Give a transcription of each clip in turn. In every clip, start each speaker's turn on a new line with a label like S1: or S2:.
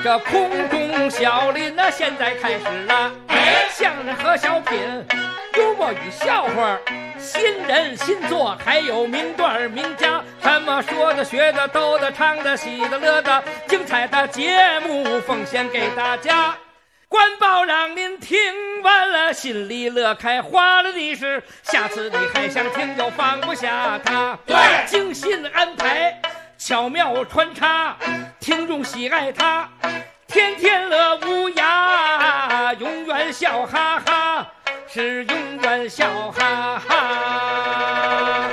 S1: 这空中小林呢，现在开始了。相声和小品，幽默与笑话，新人新作，还有名段名家，什么说的、学的、逗的、唱的、喜的、乐的，精彩的节目奉献给大家。官报让您听完了，心里乐开花了的是，下次你还想听就放不下它。对，精心安排，巧妙穿插，听众喜爱它，天天乐无涯，永远笑哈哈，是永远笑哈哈。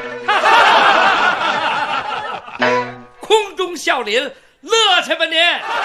S1: 空中笑林，乐去吧您！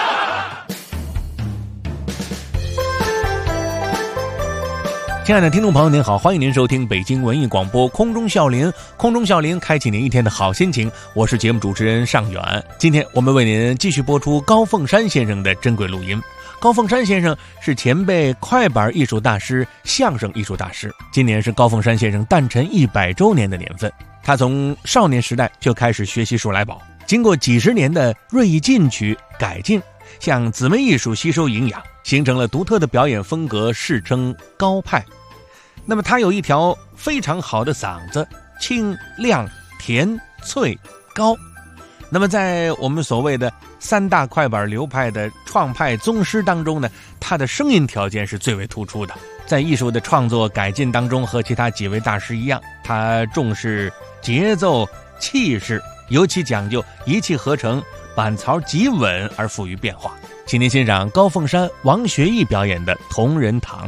S2: 亲爱的听众朋友您好，欢迎您收听北京文艺广播空中笑林，空中笑林开启您一天的好心情，我是节目主持人尚远。今天我们为您继续播出高凤山先生的珍贵录音。高凤山先生是前辈快板艺术大师、相声艺术大师，今年是高凤山先生诞辰100周年的年份。他从少年时代就开始学习数来宝，经过几十年的锐意进取改进，向姊妹艺术吸收营养，形成了独特的表演风格，世称高派。那么他有一条非常好的嗓子，清亮甜脆高。那么在我们所谓的3大快板流派的创派宗师当中呢，他的声音条件是最为突出的。在艺术的创作改进当中，和其他几位大师一样，他重视节奏气势，尤其讲究一气呵成，板槽极稳而富于变化。请您欣赏高凤山、王学义表演的《同仁堂》。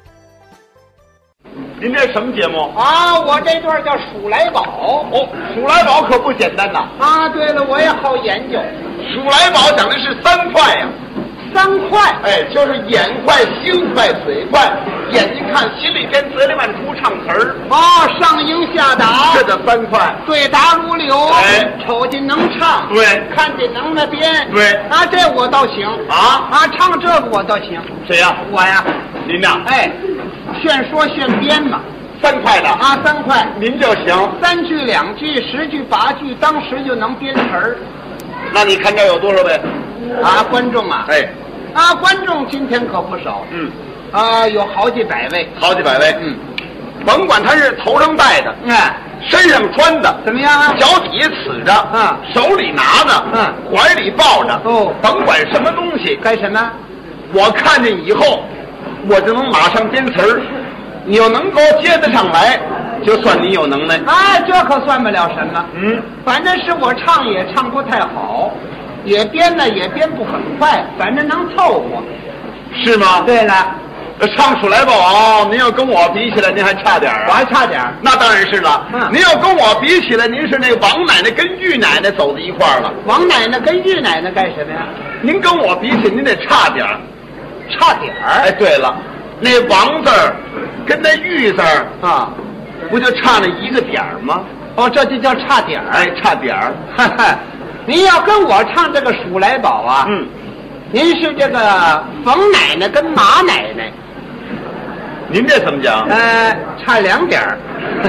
S3: 您这什么节目
S4: 啊？我这段叫数来宝。
S3: 哦，数来宝可不简单呐。
S4: 啊，对了，我也好研究。
S3: 数来宝讲的是3快呀。
S4: 3快？
S3: 哎，就是眼快、心快、嘴快。眼睛看，心里边，嘴里面出唱词儿。
S4: 哦，上应下达。
S3: 这叫3快。
S4: 对答如流。
S3: 哎，
S4: 瞅见能唱。
S3: 对，
S4: 看见能那编。
S3: 对。
S4: 啊，这我倒行。啊，唱这个我倒行。
S3: 谁呀？
S4: 我呀。
S3: 您呐？
S4: 哎。炫说炫编嘛
S3: ，3快的
S4: 啊，3快，
S3: 您就行
S4: ，3句2句10句8句，当时就能编词儿。
S3: 那你看这有多少位？
S4: 啊，观众啊，
S3: 哎，
S4: 啊，观众今天可不少，有好几百位，
S3: 好几百位，甭管他是头上戴的，身上穿的
S4: 怎么样啊？
S3: 脚底下呲着，手里拿的，怀里抱着，甭管什么东西，
S4: 干什么？
S3: 我看见以后。我就能马上编词儿，你要能够接得上来，就算你有能耐。
S4: 哎，这可算不了什么。反正是我唱也唱不太好，也编呢也编不很快，反正能凑合。
S3: 是吗？
S4: 对了，
S3: 唱数来宝，您要跟我比起来，您还差点儿。
S4: 我还差点儿。
S3: 那当然是了。您要跟我比起来，您是那王奶奶跟玉奶奶走在一块儿了。
S4: 王奶奶跟玉奶奶干什么呀？
S3: 您跟我比起，您得差点儿。
S4: 差点儿。
S3: 哎，对了，那王字儿跟那玉字儿
S4: 啊，
S3: 不就差那一个点儿吗？
S4: 哦，这就叫差点儿。
S3: 哎，差点儿。
S4: 哈哈，您要跟我唱这个数来宝啊，您是这个冯奶奶跟马奶奶。
S3: 您这怎么讲？
S4: 差2点儿。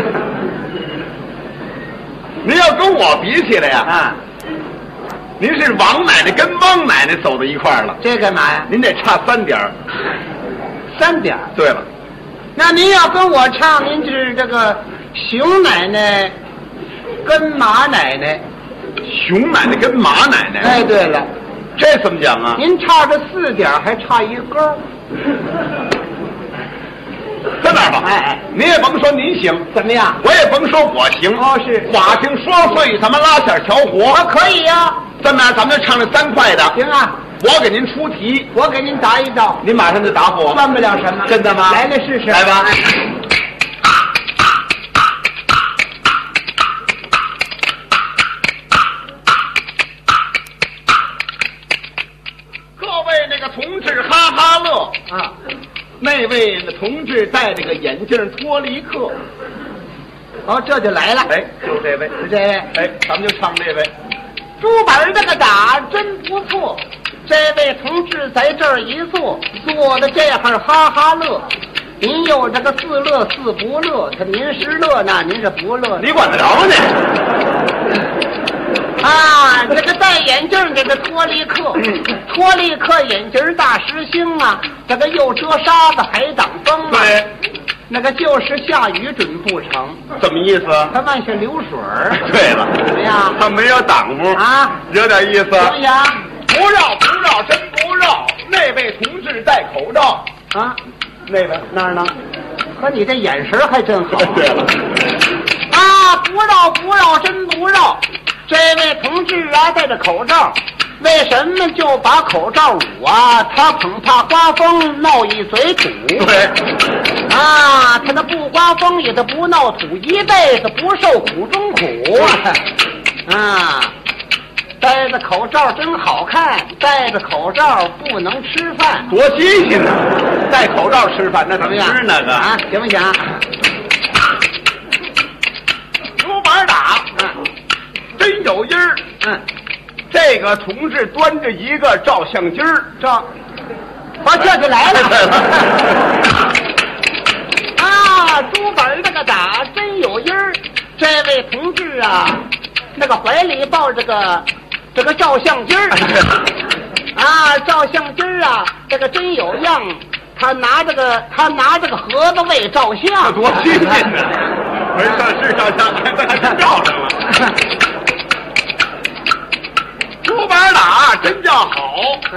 S3: 您要跟我比起来呀，您是王奶奶跟汪奶奶走到一块儿了，
S4: 这干嘛呀？
S3: 您得差3点儿。
S4: 3点儿。
S3: 对了，
S4: 那您要跟我唱，您是这个熊奶奶跟马奶奶。
S3: 熊奶奶跟马奶奶。
S4: 哎，对了，
S3: 这怎么讲啊？
S4: 您差这4点儿，还差一勾。
S3: 在哪儿吧？哎，您也甭说您行，
S4: 怎么样？
S3: 我也甭说我行。
S4: 哦，是
S3: 话听说碎，咱们拉线调活。
S4: 可以呀。
S3: 这么样，咱们就唱这3快的。
S4: 行啊，
S3: 我给您出题，
S4: 我给您答一道，
S3: 您马上就答复我。
S4: 算不了什么。
S3: 真的吗？
S4: 来试试。
S3: 来吧。各位那个同志哈哈乐啊！那位同志戴着个眼镜脱离客。
S4: 哦，这就来了。
S3: 哎，就这位，
S4: 这位。
S3: 哎，咱们就唱这位。
S4: 朱本这个打真不错，这位同志在这儿一坐，坐的这样哈哈乐。您有这个4乐4不乐，他您是乐呢，您是不乐？
S3: 你管得着吗你？
S4: 啊，这个戴眼镜这个脱离客，脱离客眼镜大实星啊，这个又遮沙子还挡风啊。
S3: 对，
S4: 那个就是下雨准不成，
S3: 怎么意思？
S4: 他往下流水儿。
S3: 对了，
S4: 怎么样？
S3: 他没有挡风
S4: 啊，
S3: 有点意思。
S4: 怎么样？
S3: 不绕不绕，真不绕。那位同志戴口罩
S4: 啊，
S3: 那位那儿呢？
S4: 可你这眼神还真好。
S3: 对了，
S4: 啊，不绕不绕，真不绕。这位同志啊，戴着口罩，为什么就把口罩捂啊？他恐怕刮风闹一嘴土。
S3: 对，
S4: 啊，他那不刮风也他不闹土，一辈子不受苦中苦啊！啊，戴着口罩真好看，戴着口罩不能吃饭，
S3: 多新鲜呢！戴口罩吃饭，那怎么
S4: 怎么样？
S3: 吃那个？
S4: 啊，行不行？
S3: 竹板打，真有音儿。这个同志端着一个照相机儿，
S4: 我这就来了。啊，竹板这个打真有音儿。这位同志啊，那个怀里抱着这个照相机儿。啊，照相机儿啊，这个真有样。他拿这个盒子为照相，
S3: 多新鲜呢！没事，是照相，还真照上了。竹板打真叫好。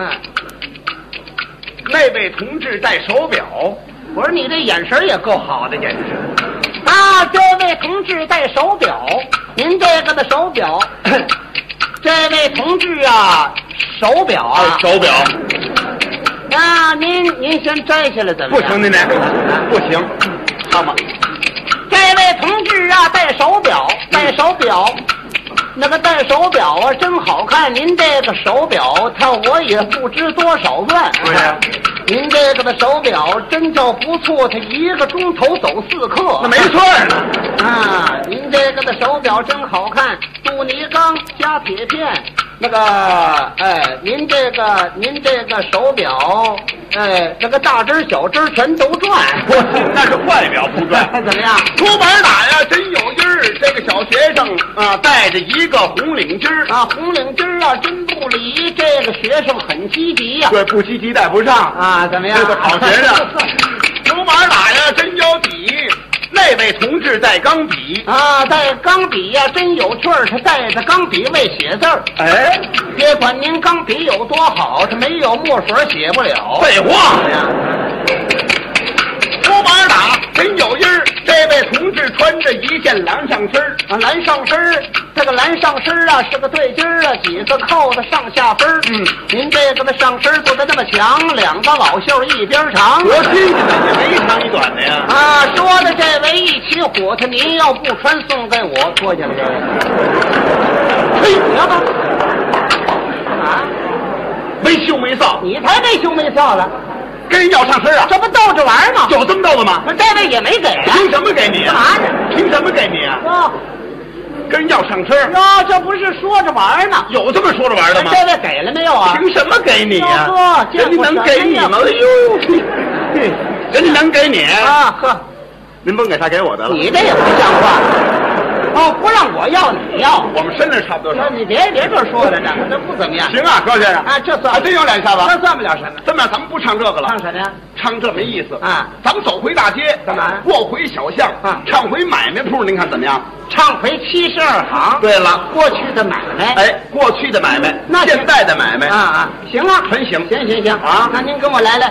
S3: 那位同志戴手表，
S4: 我说你这眼神也够好的，简直。啊，这位同志戴手表，您这个的手表，这位同志啊，手表啊，
S3: 手表
S4: 啊，您先摘下来怎么样？
S3: 不行，您这不行，好吗？
S4: 这位同志啊，戴手表，那个戴手表啊，真好看。您这个手表，我也不知多少万。
S3: 对呀，
S4: 您这个的手表真叫不错，它1个钟头走4克。
S3: 那没错呢。
S4: 啊，您这个的手表真好看，镀泥钢加铁片。那个，您这个手表，这个大针小针全都转。
S3: 那是外表不转。
S4: 怎么样？
S3: 竹板打呀，真有音儿。这个小学生啊，戴着一个红领巾儿
S4: 啊，红领巾啊，真不理。这个学生很积极呀。
S3: 对，不积极带不上
S4: 啊，怎么样？
S3: 这个好学生。竹板打呀，真有底。那位同志带钢笔
S4: 啊，带钢笔呀，真有趣儿。他带着钢笔为写字儿。别管您钢笔有多好，他没有墨水写不了。
S3: 废话呀！竹板打真有音儿。这位同志穿着一件蓝上身
S4: 啊，蓝上身这个蓝上身啊是个对襟啊，几个扣子上下分您这个的上身做的那么强，2个老袖一边长，
S3: 多新鲜呢，也没长一短的呀。
S4: 啊，说的这位一起火，他您要不穿送给我脱下来这个。嘿，你要干嘛？
S3: 没羞没臊，
S4: 你才没羞没臊了，
S3: 跟人要上身啊？
S4: 这不逗着玩吗？
S3: 有这么逗的吗？
S4: 那这位也没给啊。
S3: 凭什么给你啊？
S4: 干嘛呢？
S3: 凭什么给你啊？
S4: 啊，
S3: 跟人要上身？
S4: 哟，这不是说着玩呢？
S3: 有这么说着玩的吗？
S4: 这位给了没有啊？
S3: 凭什么给你呀？人家能给你吗？哎呦，人家能给你
S4: 啊？呵，
S3: 您甭给他，给我得了。
S4: 你这也不像话。哦，不让我要，你要。
S3: 我们身上差不多少。
S4: 你别这说了，这不怎么样。
S3: 行啊，高先生
S4: 啊，这算
S3: 还真有2下子。
S4: 这算不了什么。
S3: 这么样，咱们不唱这个了。
S4: 唱什么呀？
S3: 唱这没意思
S4: 啊！
S3: 咱们走回大街，
S4: 干嘛？
S3: 过回小巷
S4: 啊，
S3: 唱回买卖铺，您看怎么样？
S4: 唱回72行。
S3: 对了，
S4: 过去的买卖。
S3: 过去的买卖，
S4: 那
S3: 现在的买卖
S4: 啊，行啊，
S3: 很行，
S4: 行
S3: 啊！
S4: 那您跟我来。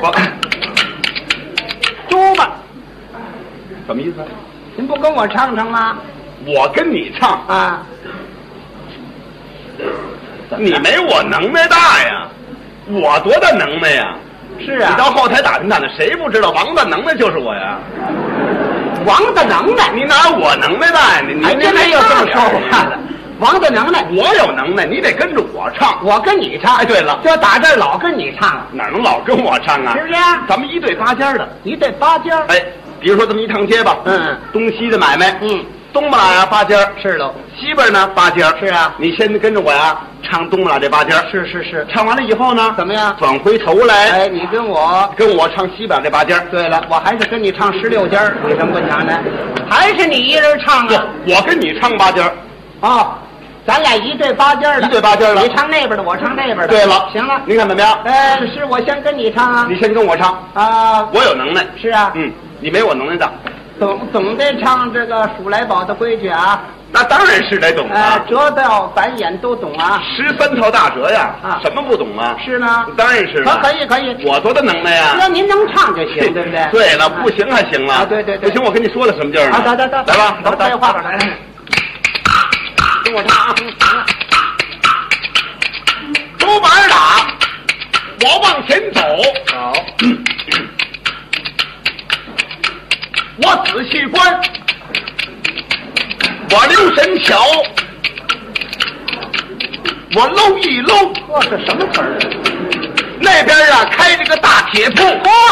S4: 猪吧，
S3: 什么意思？
S4: 您不跟我唱唱吗？
S3: 我跟你唱
S4: 啊，
S3: 你没我能耐大呀，我多大能耐呀？
S4: 是啊，
S3: 你到后台打听打听，谁不知道王大能耐就是我呀？
S4: 王大能耐，
S3: 你拿我能耐大呀？你
S4: 还真没有这么说话的。王大能耐，
S3: 我有能耐，你得跟着我唱，
S4: 我跟你唱。
S3: 对了，
S4: 这打这儿老跟你唱，
S3: 哪能老跟我唱啊？
S4: 是不是？
S3: 咱们一对八尖的，
S4: 一对八尖。
S3: 比如说这么一趟街吧，东西的买卖，东不拉呀八尖
S4: 是喽，
S3: 西边呢八尖
S4: 是啊，
S3: 你先跟着我呀，唱东不拉这八尖
S4: 是，
S3: 唱完了以后呢，
S4: 怎么样？
S3: 转回头来，
S4: 你跟我
S3: 唱西边这八尖。
S4: 对了，我还是跟你唱16尖，为什么不唱呢？还是你一人唱啊？
S3: 我跟你唱八尖。
S4: 啊， 咱俩一对八尖的，
S3: 一对八尖的，
S4: 你唱那边的，我唱那边的。
S3: 对了，
S4: 行了，
S3: 您看怎么样？
S4: 是我先跟你唱啊。
S3: 你先跟我唱
S4: 啊，
S3: 我有能耐。
S4: 是啊，
S3: 你没我能耐大。
S4: 懂得唱这个数来宝的规矩啊。
S3: 那当然是得懂啊，
S4: 折道反眼都懂啊
S3: ，13套大折呀，什么不懂啊？
S4: 是吗？
S3: 当然是了。
S4: 可以，
S3: 我多大能耐呀？
S4: 只要您能唱就行，对不对？
S3: 对了，不行还行了
S4: 啊，对，
S3: 不行，我跟你说了什么劲儿呢？
S4: 来
S3: 吧，
S4: 甭废话了，来，跟我唱啊！
S3: 竹板打，我往前走。
S4: 好，
S3: 我仔细观。我留神瞧，我搂一搂，
S4: 这是什么词儿？
S3: 那边啊开着个大铁铺。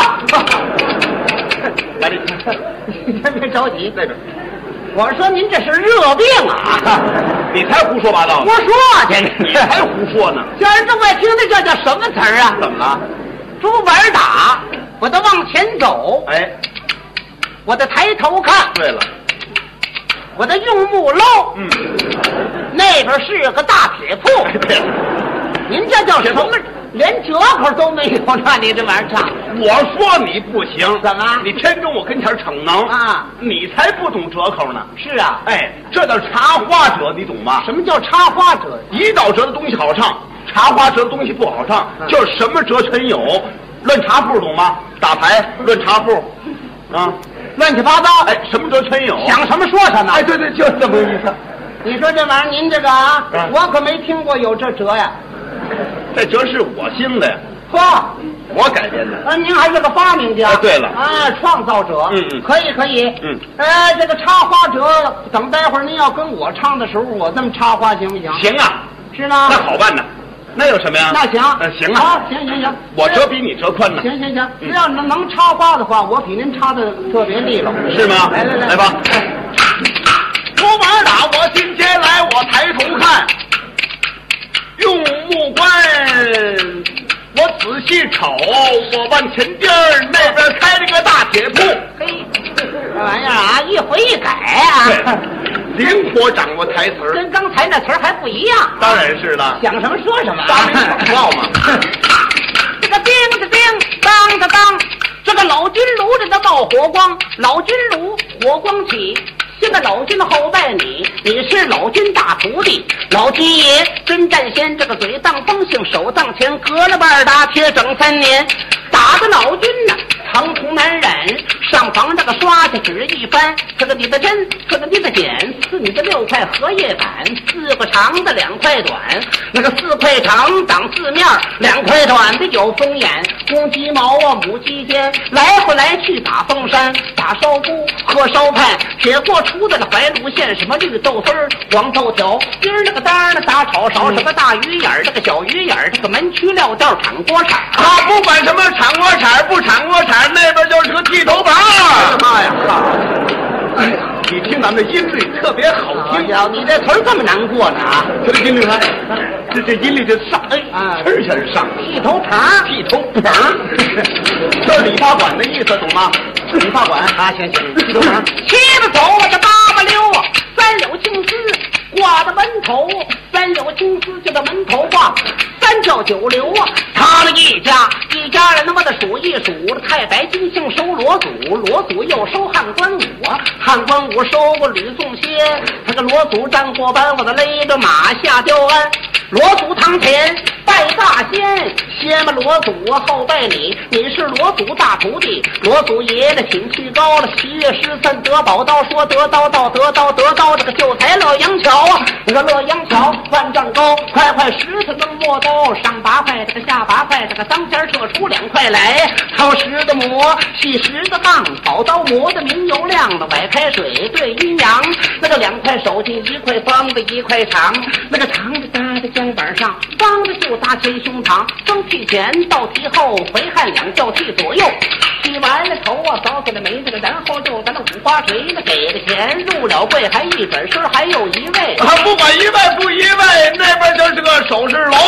S3: 来，
S4: 你先别着急，
S3: 那边。
S4: 我说您这是热病啊！
S3: 你才胡说八道！
S4: 胡说去！
S3: 你才胡说呢！
S4: 叫人这么爱听的，这叫什么词儿啊？
S3: 怎么了？
S4: 竹板打，我得往前走。
S3: 哎，
S4: 我得抬头看。
S3: 对了。
S4: 我的用目搂，那边是个大铁铺。
S3: 对了，
S4: 您这叫什么？连折口都没有，那你这玩意儿唱？
S3: 我说你不行，
S4: 怎么？
S3: 你偏跟我跟前逞能
S4: 啊？
S3: 你才不懂折口呢。
S4: 是啊，
S3: 哎，这叫茶花折，你懂吗？
S4: 什么叫茶花折？
S3: 一道折的东西好唱，茶花折的东西不好唱，就是什么折全有。论茶铺懂吗？打牌论茶铺，啊。
S4: 乱七八糟，
S3: 哎，什么折全有，
S4: 想什么说什么。
S3: 哎，对，就这么个意思。
S4: 你说这玩意儿，您这个啊，我可没听过有这折呀。
S3: 这折是我兴的呀，
S4: 呵，
S3: 我改编的。
S4: 您还是个发明家。
S3: 对了，
S4: 创造者。可以。这个插花折，等待会儿您要跟我唱的时候，我这么插花行不行？
S3: 行啊，
S4: 是吗？
S3: 那好办呢。那有什么呀？
S4: 那行，
S3: 行啊，
S4: 行，
S3: 我折比你折宽呢。
S4: 行，只要能插花的话，我比您插的特别利落，
S3: 是吗？来吧。竹板打，我进前来，我抬头看，用目观，我仔细瞅，我往前边那边开了个大铁铺。
S4: 嘿，这玩意儿啊，一回一改啊。
S3: 灵活掌握台词儿，
S4: 跟刚才那词儿还不一样。
S3: 当然是了，
S4: 想什么说什么，
S3: 发明创造嘛。
S4: 这个叮的叮，当的当，这个老君炉这个冒火光，老君炉火光起。现在老君后拜你，你是老君大徒弟。老君爷真战先，这个嘴当风性，手当前，隔了半打铁整3年，打的老君呐疼痛难忍。上房这个刷下纸一翻，这个你的针，这个你的剪，撕你的6块荷叶板，4个长的2块短，那个4块长挡4面，2块短的有风眼，公鸡毛啊母鸡尖，来回来去打风山，打烧菇喝烧派，铁锅出的那怀路县，什么绿豆丝儿黄豆条，今儿那个当儿那打炒勺，什么大鱼眼儿这个小鱼眼儿，这个门区料调铲锅铲，
S3: 不管什么铲锅铲不铲锅铲，那边就是个剃头盘。
S4: 妈呀！
S3: 你听咱们的音律特别好听
S4: 呀，你这词儿这么难过呢啊！
S3: 这音律来，这音律就上，词下是上，
S4: 剃头盘，
S3: 剃头盆儿，这是理发馆的意思，懂吗？理发馆
S4: 啊，行，
S3: 剃头盆。
S4: 七子走啊，这8八溜啊，3绺青丝挂在门头，3绺青丝就在门头挂，3教9流啊，他们一家人他妈的数一数，太白金星收罗祖，罗祖又收汉官武啊，汉官武收过吕宋歇，他个罗祖站过班，我的勒着马下雕鞍，罗祖堂前拜大仙，先嘛罗祖后拜你，你是罗祖大徒弟，罗祖爷的请去高了，7月13得宝刀，说得刀到得刀得刀，这个秀才乐阳桥啊，那个乐阳桥万丈高，快石头能磨刀，上8块这个下8块，这个当间撤出2块来，掏石的磨，细石的棒，宝刀磨的明油亮的，崴开水对阴阳，那个2块手进1块方的1块长，那个长的搭在肩膀上，方的就搭前胸膛，分剃前倒剃后，回汗2较剃左右，剃完了头啊，扫起了眉，这个然后就咱那五花锤，那给了钱入了柜，还一转身还有一位，
S3: 不管一位不一位，那边就是个首饰楼。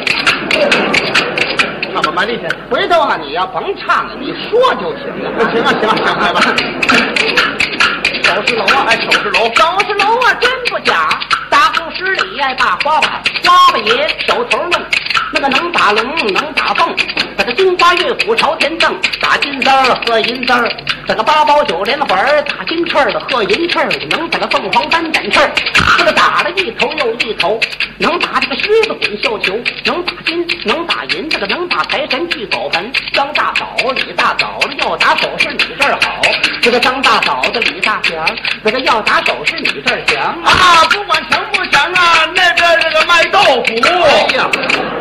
S3: 那么蛮厉害，
S4: 回头啊你要甭唱了，你说就行了。
S3: 行啊，来吧。
S4: 首饰楼啊，
S3: 首饰楼
S4: 啊，真不假。大故事里爱大花把，花把爷手头弄，那个能打龙能打凤，这个金花玉斧朝天正，打金丝儿喝银丝儿，这个八宝九连环打金翅儿的喝银翅儿，能打个凤凰单展翅儿，这个打了一头又一头，能打这个狮子滚绣球，能打金能打银，这个能打财神聚宝盆，张大嫂李大嫂要打手势你这儿好，这个张大嫂子李大祥，这个要打手势你这儿响
S3: 啊！不管强不强啊，那边这个卖豆腐，
S4: 哎呀，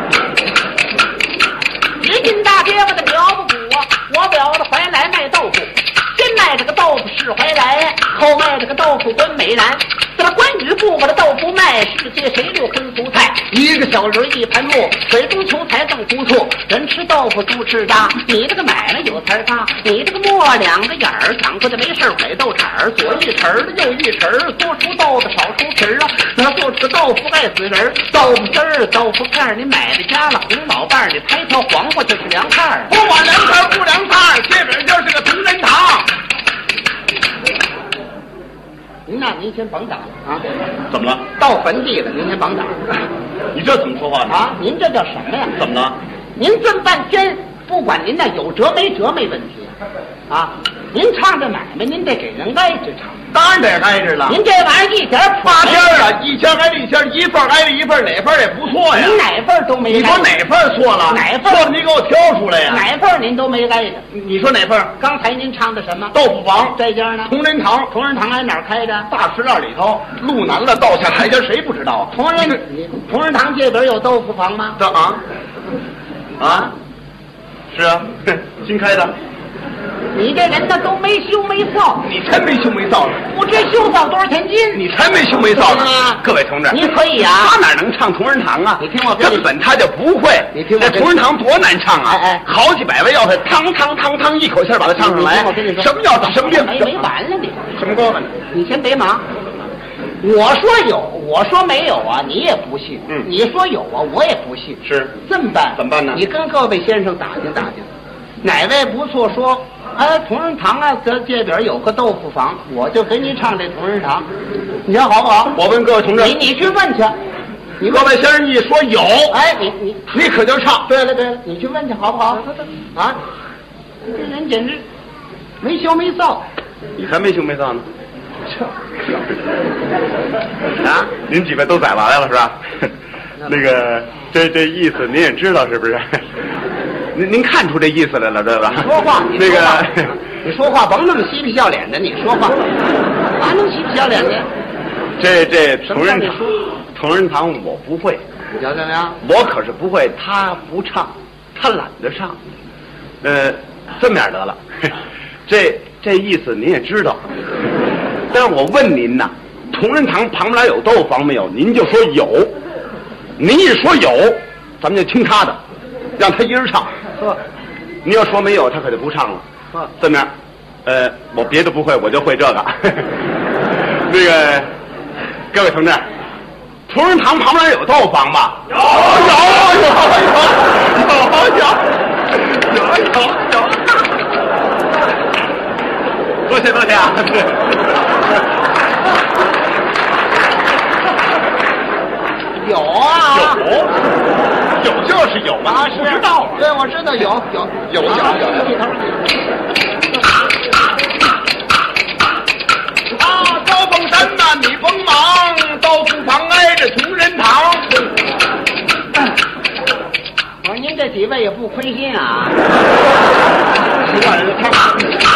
S4: 一进大街我的苗不鼓啊，我表子怀来卖豆腐，先卖这个豆腐是怀来，后卖这个豆腐关美然。这个关羽不把这豆腐卖，世界谁六荤俗菜？一个小人一盘木，水中求财更不错。人吃豆腐猪吃渣，你这个买卖有财嘎，你这个磨两个眼儿，长过的没事拐豆铲儿，左一匙儿右一匙儿，多出豆子少出皮儿啊。那做出个豆腐爱死人，豆腐丝儿豆腐片儿，你买了家了红老伴儿，你拍条黄瓜就是凉菜儿。
S3: 不管凉菜不凉菜，这本就是个同仁堂。
S4: 您呐，您先甭打啊！
S3: 怎么了？
S4: 到坟地了，您先甭打。
S3: 你这怎么说话呢？
S4: 啊，您这叫什么呀？
S3: 怎么了？
S4: 您这么半天，不管您那有辙没辙没问题，啊，您唱这买卖，您得给人挨着唱。
S3: 当然得挨着了。
S4: 您这玩意儿一点
S3: 八件啊，一件挨着一件，一份挨着一份，哪份也不错呀。
S4: 您哪份都没挨着。
S3: 你说哪份错了？
S4: 哪份
S3: 错了？你给我挑出来呀。
S4: 哪份您都没挨着。
S3: 你说哪份？
S4: 刚才您唱的什么？
S3: 豆腐房。
S4: 这家呢？
S3: 同仁堂。
S4: 同仁堂挨哪儿开着？
S3: 大石栏里头，路南了，道下台阶，谁不知道啊？
S4: 同仁堂这边有豆腐房吗？
S3: 这啊，是啊，新开的。
S4: 你这人呢都没羞没臊，
S3: 你才没羞没臊呢！
S4: 不知羞臊多少钱斤，
S3: 你才没羞没臊呢！各位同志，
S4: 您可以啊，
S3: 他哪能唱同仁堂啊？
S4: 你听我
S3: 根本他就不会。
S4: 你听我
S3: 这同仁堂多难唱啊！
S4: 哎，
S3: 好几百位要他汤汤汤汤一口气把它唱上来。
S4: 我跟你说，
S3: 什么叫什么病？
S4: 没完了你？
S3: 什么过分？
S4: 你先别忙。我说有，我说没有啊，你也不信。你说有啊，我也不信。
S3: 是
S4: 这么办？
S3: 怎么办呢？
S4: 你跟各位先生打听打听，哪位不错说。哎，同仁堂啊，这边有个豆腐房，我就给你唱这同仁堂，你瞧好不好？
S3: 我问各位同志，
S4: 你去问去。
S3: 你各位先生一说有，
S4: 哎，你
S3: 可就唱。
S4: 对了，你去问去好不好？啊，这人简直没羞没臊。
S3: 你还没羞没臊呢？啊，您几位都宰完了是吧？那个，这意思您也知道是不是？您看出这意思来了，对吧？
S4: 说话，
S3: 那个，
S4: 你说话甭那么嬉皮笑脸的，你说话，哪能嬉皮笑脸的？
S3: 这同仁堂我不会，
S4: 你瞧怎么样？
S3: 我可是不会，他不唱，他懒得唱。这么样得了，这意思您也知道。但是我问您呐，同仁堂旁边有豆腐房没有？您就说有，您一说有，咱们就听他的，让他一人唱。你要说没有，他可就不唱了。这么样，我别的不会，我就会这个。那个，各位同志，同仁堂旁边有豆腐房吧？有。多谢啊！
S4: 有啊，
S3: 有就是有啊，
S4: 是
S3: 不知道啊？
S4: 对，我知道有。
S3: 啊，高凤山呐，你甭忙，豆腐房挨着同仁堂。
S4: 我说您这几位也不亏心啊，
S3: 习惯人他。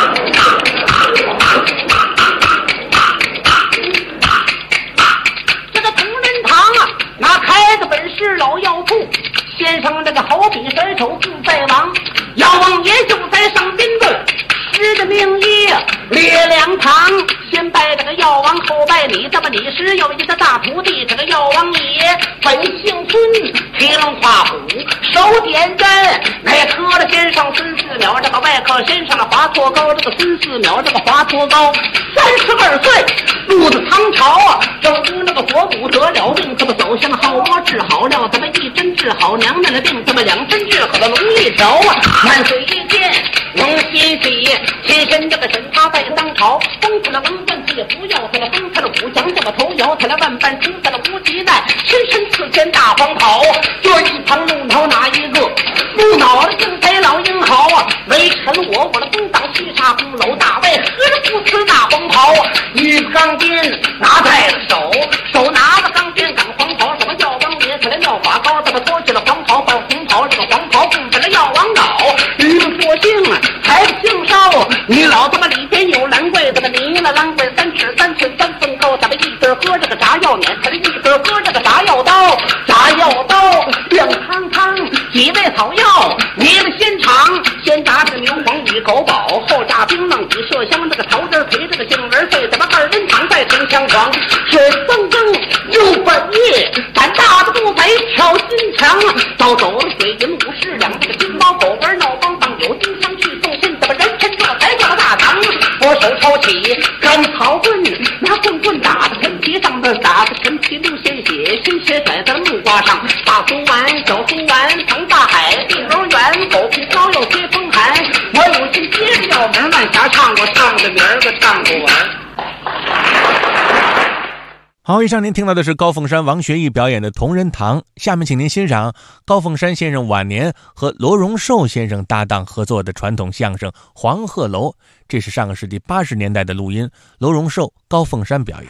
S4: 这个同仁堂啊，那开的本是老药铺，先生这个好比甩手自在王，药王爷就在上宾位，师的名医列两堂，先拜这个药王，后拜你，这么你是有一个大徒弟，这个药王爷本姓孙，提龙画虎，手点针，内科的先生孙四秒，这个外科先生的华佗高，这个孙四秒这个华佗高，32岁入的唐朝啊，正如那个佛母得了病，这么走向好窝治好了，这么一针治好娘娘的病，这么2针治好了龙一条啊，万岁一见龙欣喜，亲身这个审他在当朝，封他了王冠，他也不要他了，封他了武将，这么头摇他了万般，出他了无极在，身天大黄袍，这一旁怒恼哪一个？怒恼的应该老英豪啊！微臣我的东挡西杀，红楼大外合着不辞大黄袍，一钢鞭拿在了手，手拿着钢鞭赶黄袍，什么药王爷起来妙法高，这么脱去了黄袍换红袍，这个黄袍供在了药王脑，一个作性才姓烧，你老他妈里边有兰桂，这个泥了啷桂3尺3寸3分高，咱们一边喝这个炸药碾，咱们一边喝这个炸药刀，炸药刀亮堂堂，几味草药，你们先尝，先炸这个牛黄与狗宝，后炸冰浪与麝香，这个桃汁陪这个杏仁肺，咱们2人躺在城墙床，水铮铮入本夜，胆大的不贼挑心墙，到走了水银50两，这个金包狗玩闹帮棒，有金枪去送信，怎么人参这才叫大堂，我手抄起干草棍，拿棍棍打在陈皮上面，打在陈皮流鲜血，鲜血甩在木瓜上，大苏丸小苏丸成大海，地柔远狗皮膏药接风寒，我有心接着药名万霞唱，我唱的名儿可唱不完。
S2: 好，以上您听到的是高凤山王学义表演的同仁堂，下面请您欣赏高凤山先生晚年和罗荣寿先生搭档合作的传统相声《黄鹤楼》，这是上个世纪80年代的录音，罗荣寿、高凤山表演。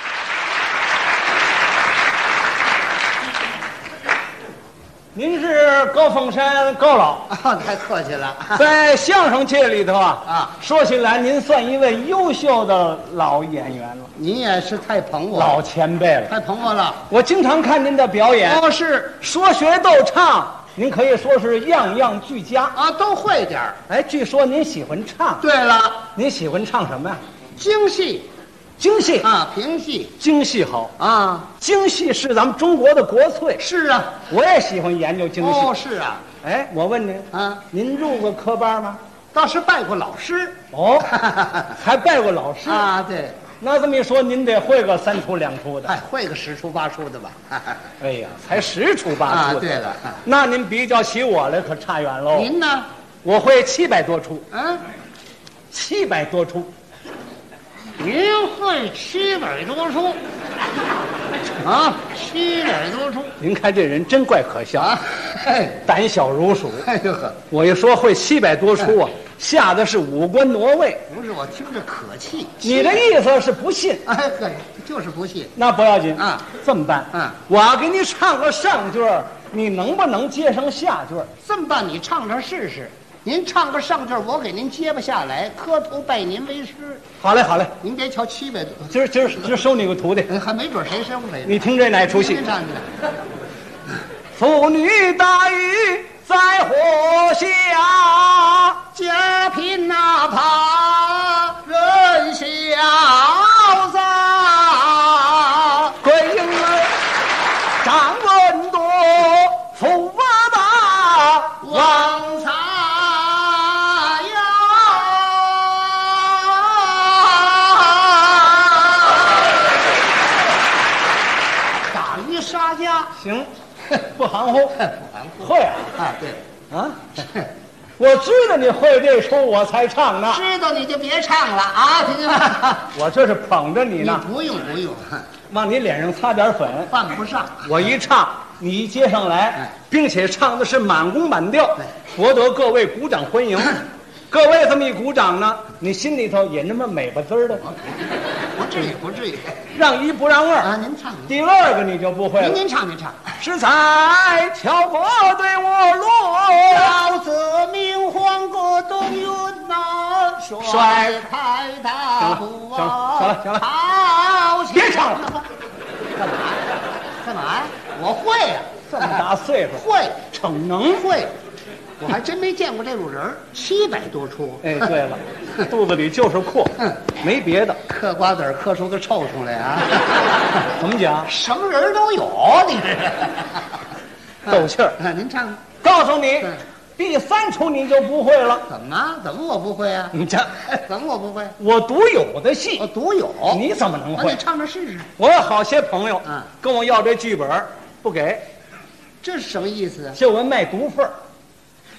S1: 您是高凤山高老
S5: 啊，太客气了。
S1: 在相声界里头
S5: 啊，
S1: 说起来您算一位优秀的老演员了，
S5: 您也是太捧我，
S1: 老前辈了，
S5: 太捧我了。
S1: 我经常看您的表演，
S5: 哦，是
S1: 说学逗唱，您可以说是样样俱佳
S5: 啊，都会点儿。
S1: 哎，据说您喜欢唱，
S5: 对了，
S1: 您喜欢唱什么呀？
S5: 京戏
S1: 京戏
S5: 啊，评戏
S1: 京戏好
S5: 啊，
S1: 京戏是咱们中国的国粹，
S5: 是啊，
S1: 我也喜欢研究京戏。
S5: 哦，是啊，
S1: 哎，我问您
S5: 啊，
S1: 您入过科班吗？
S5: 倒是拜过老师。
S1: 哦，还拜过老师
S5: 啊，对，
S1: 那这么一说，您得会个3出2出的。
S5: 哎，会个10出8出的吧？
S1: 哎呀，才10出8出
S5: 啊，
S1: 的。
S5: 对了，
S1: 那您比较起我来可差远喽。
S5: 您呢？
S1: 我会700多出
S5: 嗯，
S1: ，700多出。
S5: 您会700多出啊，700多出
S1: 您看这人真怪可笑
S5: 啊！嘿，
S1: 胆小如鼠。
S5: 哎呦呵，
S1: 我一说会700多出啊，吓得是五官挪位。
S5: 不是，我听着可气。
S1: 你的意思是不信？
S5: 哎呵，就是不信。
S1: 那不要紧
S5: 啊，
S1: 这么办？我要给你唱个上句儿，你能不能接上下句儿？
S5: 这么办，你唱唱试试。您唱个上句，我给您接不下来，磕头拜您为师。
S1: 好嘞，好嘞，
S5: 您别瞧700多，
S1: 今儿收你个徒弟。
S5: 还没准谁生谁。
S1: 你听这哪出戏？
S5: 您唱去。
S1: 妇女大雨在火下，
S5: 家贫哪怕人潇洒，
S1: 桂英儿张文多，驸马大
S5: 旺财呀！大鱼杀家，
S1: 行，不含糊，
S5: 不含糊
S1: 会啊
S5: 啊！对，
S1: 啊！我知道你会这出，我才唱呢。
S5: 知道你就别唱了啊！听见吗？
S1: 我这是捧着你呢，
S5: 不用，
S1: 往你脸上擦点粉。
S5: 犯不上。
S1: 我一唱，你一接上来
S5: 哎，
S1: 并且唱的是满弓满调，博得各位鼓掌欢迎。各位这么一鼓掌呢，你心里头也那么美吧滋儿的，
S5: 不至于
S1: 让一不让二
S5: 啊！您唱，
S1: 第二个你就不会了。
S5: 您唱。
S1: 是在巧国对我落，
S5: 老子明皇阁东云呐，帅开大步啊！
S1: 行了，
S5: 好，
S1: 别唱了。
S5: 干嘛呀？我会呀，
S1: 这么大岁数
S5: 会
S1: 逞能。
S5: 会，我还真没见过这路人，700多出。
S1: 哎，对了，肚子里就是阔，没别的。
S5: 嗑瓜子嗑出个臭虫来啊！
S1: 怎么讲？
S5: 什么人都有，你这
S1: 斗气儿。
S5: 您唱，
S1: 告诉你，第3出你就不会了。
S5: 怎么我不会啊？
S1: 你讲，
S5: 怎么我不会？
S1: 我独有的戏
S5: 我，独有，
S1: 你怎么能会
S5: 你？唱唱试试。
S1: 我有好些朋友，
S5: 嗯
S1: 跟我要这剧本，不给，
S5: 这是什么意思啊？
S1: 就我卖毒份儿。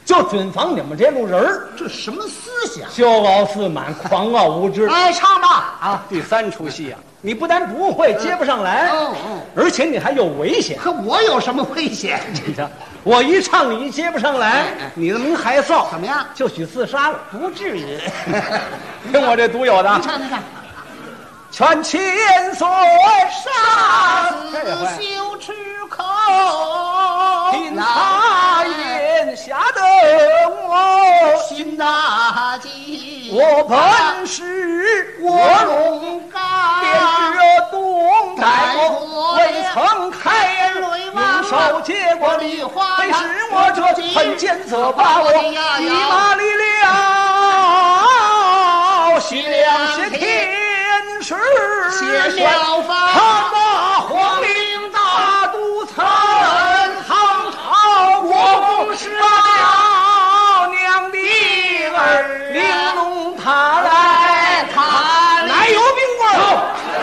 S6: 就准防你们这路人儿，
S5: 这什么思想？
S6: 骄傲自满，狂傲无知。
S5: 哎，唱吧啊！
S6: 第3出戏啊，你不但不会接不上来，而且你还有危险。
S5: 可我有什么危险？
S6: 你瞧，我一唱你接不上来，你的名还臊，
S5: 怎么样？
S6: 就许自杀了。
S5: 不至于。
S6: 听我这独有的，
S5: 你唱。
S6: 劝千岁
S5: 杀死休吃口，
S6: 听他言吓得我
S5: 心大惊。
S6: 我本是
S5: 卧龙岗，
S6: 便是东代国，未曾开言，用手接过梨花，非是我这恨奸则把我一马离了，西凉些天使
S5: 谢了法，
S6: 他把皇陵大都城，唐朝国公是了娘的儿，玲珑他来，他来有兵棍。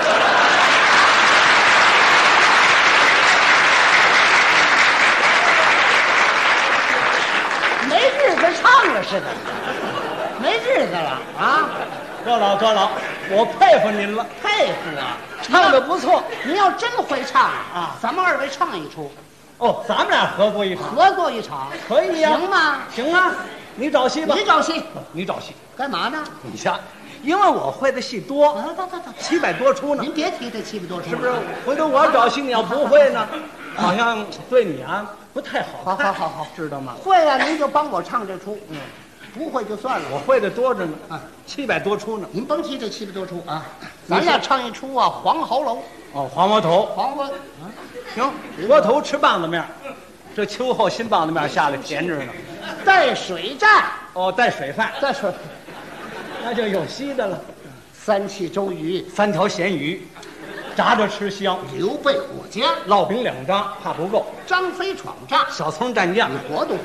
S5: 没日子唱了似的，没日子了啊！
S6: 各老，我佩服您了，
S5: 佩服啊，
S6: 唱得不错。
S5: 您要真会唱啊，咱们2位唱一出，
S6: 哦，咱们俩合作一场，
S5: 合作一场，
S6: 可以呀，
S5: 行吗？
S6: 行啊，你找戏吧，
S5: 你找戏，
S6: 你找戏，
S5: 干嘛呢？
S6: 你瞧，因为我会的戏多，700多出呢，
S5: 您别提这700多出，
S6: 是不是？回头我要找戏，你要不会呢，好像对你啊不太好看。
S5: 好，
S6: 知道吗？
S5: 会啊，您就帮我唱这出，不会就算了。
S6: 我会的多着呢，700多出呢。
S5: 您甭提这700多出啊，咱俩唱一出啊，黄喉楼。
S6: 哦，黄窝头，行，窝头吃棒子面，这秋后新棒子面下来甜着呢。
S5: 带水战，
S6: 哦，带水饭，
S5: 带水，
S6: 那就有稀的了。
S5: 3气周瑜
S6: ，3条咸鱼，炸着吃香。
S5: 刘备火家，
S6: 烙饼2张，怕不够。
S5: 张飞闯诈，
S6: 小葱蘸酱，
S5: 活动。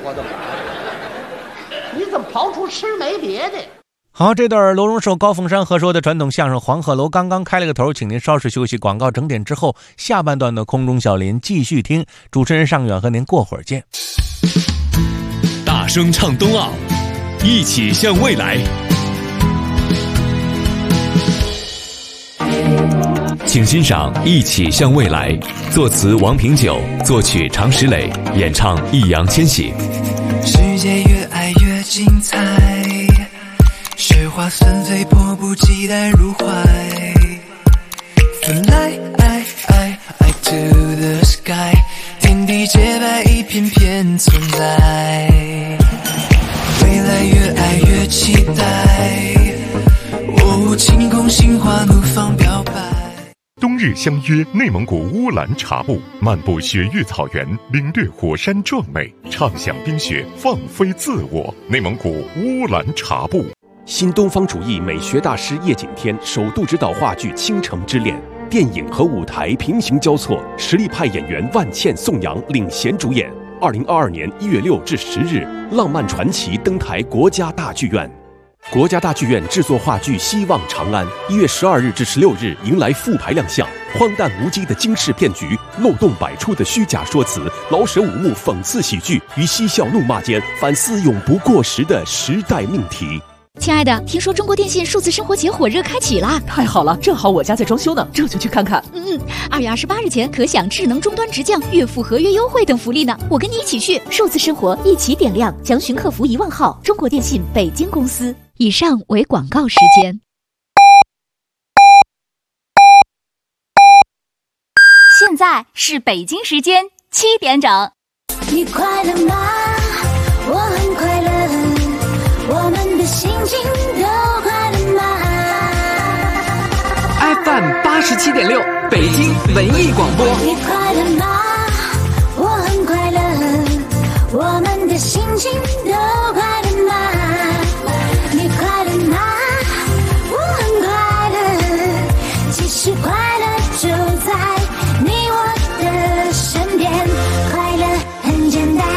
S5: 你怎么刨出吃没别的？
S2: 好，这段罗荣寿、高凤山合说的传统相声《黄鹤楼》刚刚开了个头，请您稍事休息，广告整点之后，下半段的空中笑林继续听，主持人尚远和您过会儿见。
S7: 大声唱冬奥，一起向未来。请欣赏《一起向未来》，作词王平久，作曲常石磊，演唱易烊千玺。
S8: 世界越爱越精彩，雪花纷飞，迫不及待入怀。Fly to the sky， 天地洁白，一片片存在。未来越爱越期待，晴空心花怒放表白。
S9: 冬日相约内蒙古乌兰察布，漫步雪域草原，领略火山壮美，畅享冰雪，放飞自我。内蒙古乌兰察布。
S10: 新东方主义美学大师叶景天首度执导话剧《倾城之恋》，电影和舞台平行交错，实力派演员万茜、宋阳领衔主演。2022年1月6至10日，浪漫传奇登台国家大剧院。国家大剧院制作话剧《希望长安》，1月12日至16日迎来复排亮相。荒诞无稽的惊世骗局，漏洞百出的虚假说辞，老舍五幕讽刺喜剧于嬉笑怒骂间反思永不过时的时代命题。
S11: 亲爱的，听说中国电信数字生活节火热开启啦！
S12: 太好了，正好我家在装修呢，这就去看看。
S11: 2月28日前可享智能终端直降、月付合约优惠等福利呢。我跟你一起去，数字生活一起点亮，详询客服1万号。中国电信北京公司。以上为广告时间。
S13: 现在是北京时间7点整。
S14: 你快乐吗？我很快乐。我们的心情都快乐吗
S12: ？FM 87.6，北京文艺广播。
S14: 你快乐吗？我很快乐。我们的心情都快乐吗？你快乐吗？我很快乐。其实快乐就在你我的身边，快乐很简单。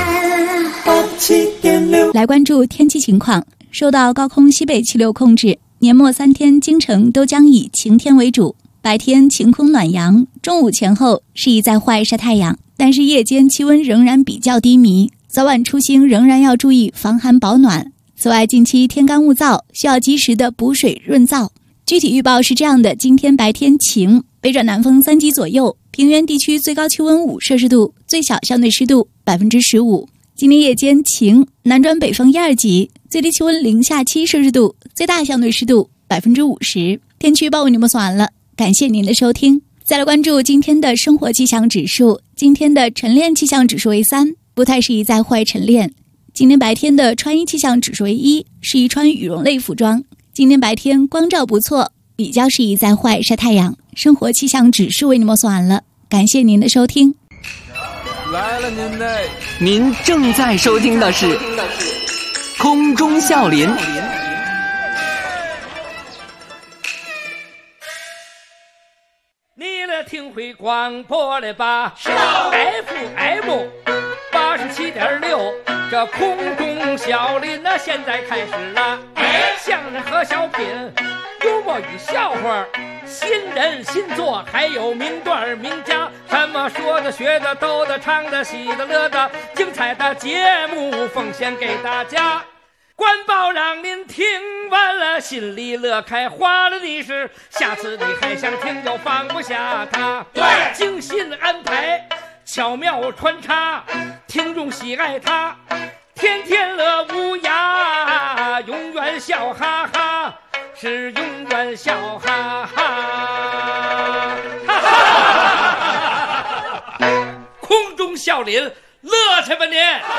S11: 87.6，来关注天气情况。受到高空西北气流控制，年末3天京城都将以晴天为主，白天晴空暖阳，中午前后适宜在户外晒太阳，但是夜间气温仍然比较低迷。
S15: 早晚出行仍然要注意防寒保暖。此外，近期天干物燥，需要及时的补水润燥。具体预报是这样的：今天白天晴，北转南风3级左右，平原地区最高气温5摄氏度，最小相对湿度15%。今天夜间晴，南转北风1、2级，最低气温零下7摄氏度，最大相对湿度50%。天气预报为您播送完了，感谢您的收听。再来关注今天的生活气象指数，今天的晨练气象指数为3，不太适宜在户外晨练。今天白天的穿衣气象指数为1，适宜穿羽绒类服装。今天白天光照不错，比较适宜在户外晒太阳。生活气象指数为您播送完了，感谢您的收听。
S12: 来了您嘞！您正在收听的是空中笑林。
S1: 你来听会广播了吧？是啊 ，FM 87.6，这空中笑林那现在开始了。相声和小品，幽默与笑话，新人新作，还有名段名家，什么说的、学的、逗的、唱的、喜的、乐的，精彩的节目奉献给大家。官报让您听完了，心里乐开花了的是，下次你还想听就放不下它。对，精心安排，巧妙穿插，听众喜爱它，天天乐无涯，永远笑哈哈，是永远笑哈哈。哈哈，空中笑林，乐去吧您！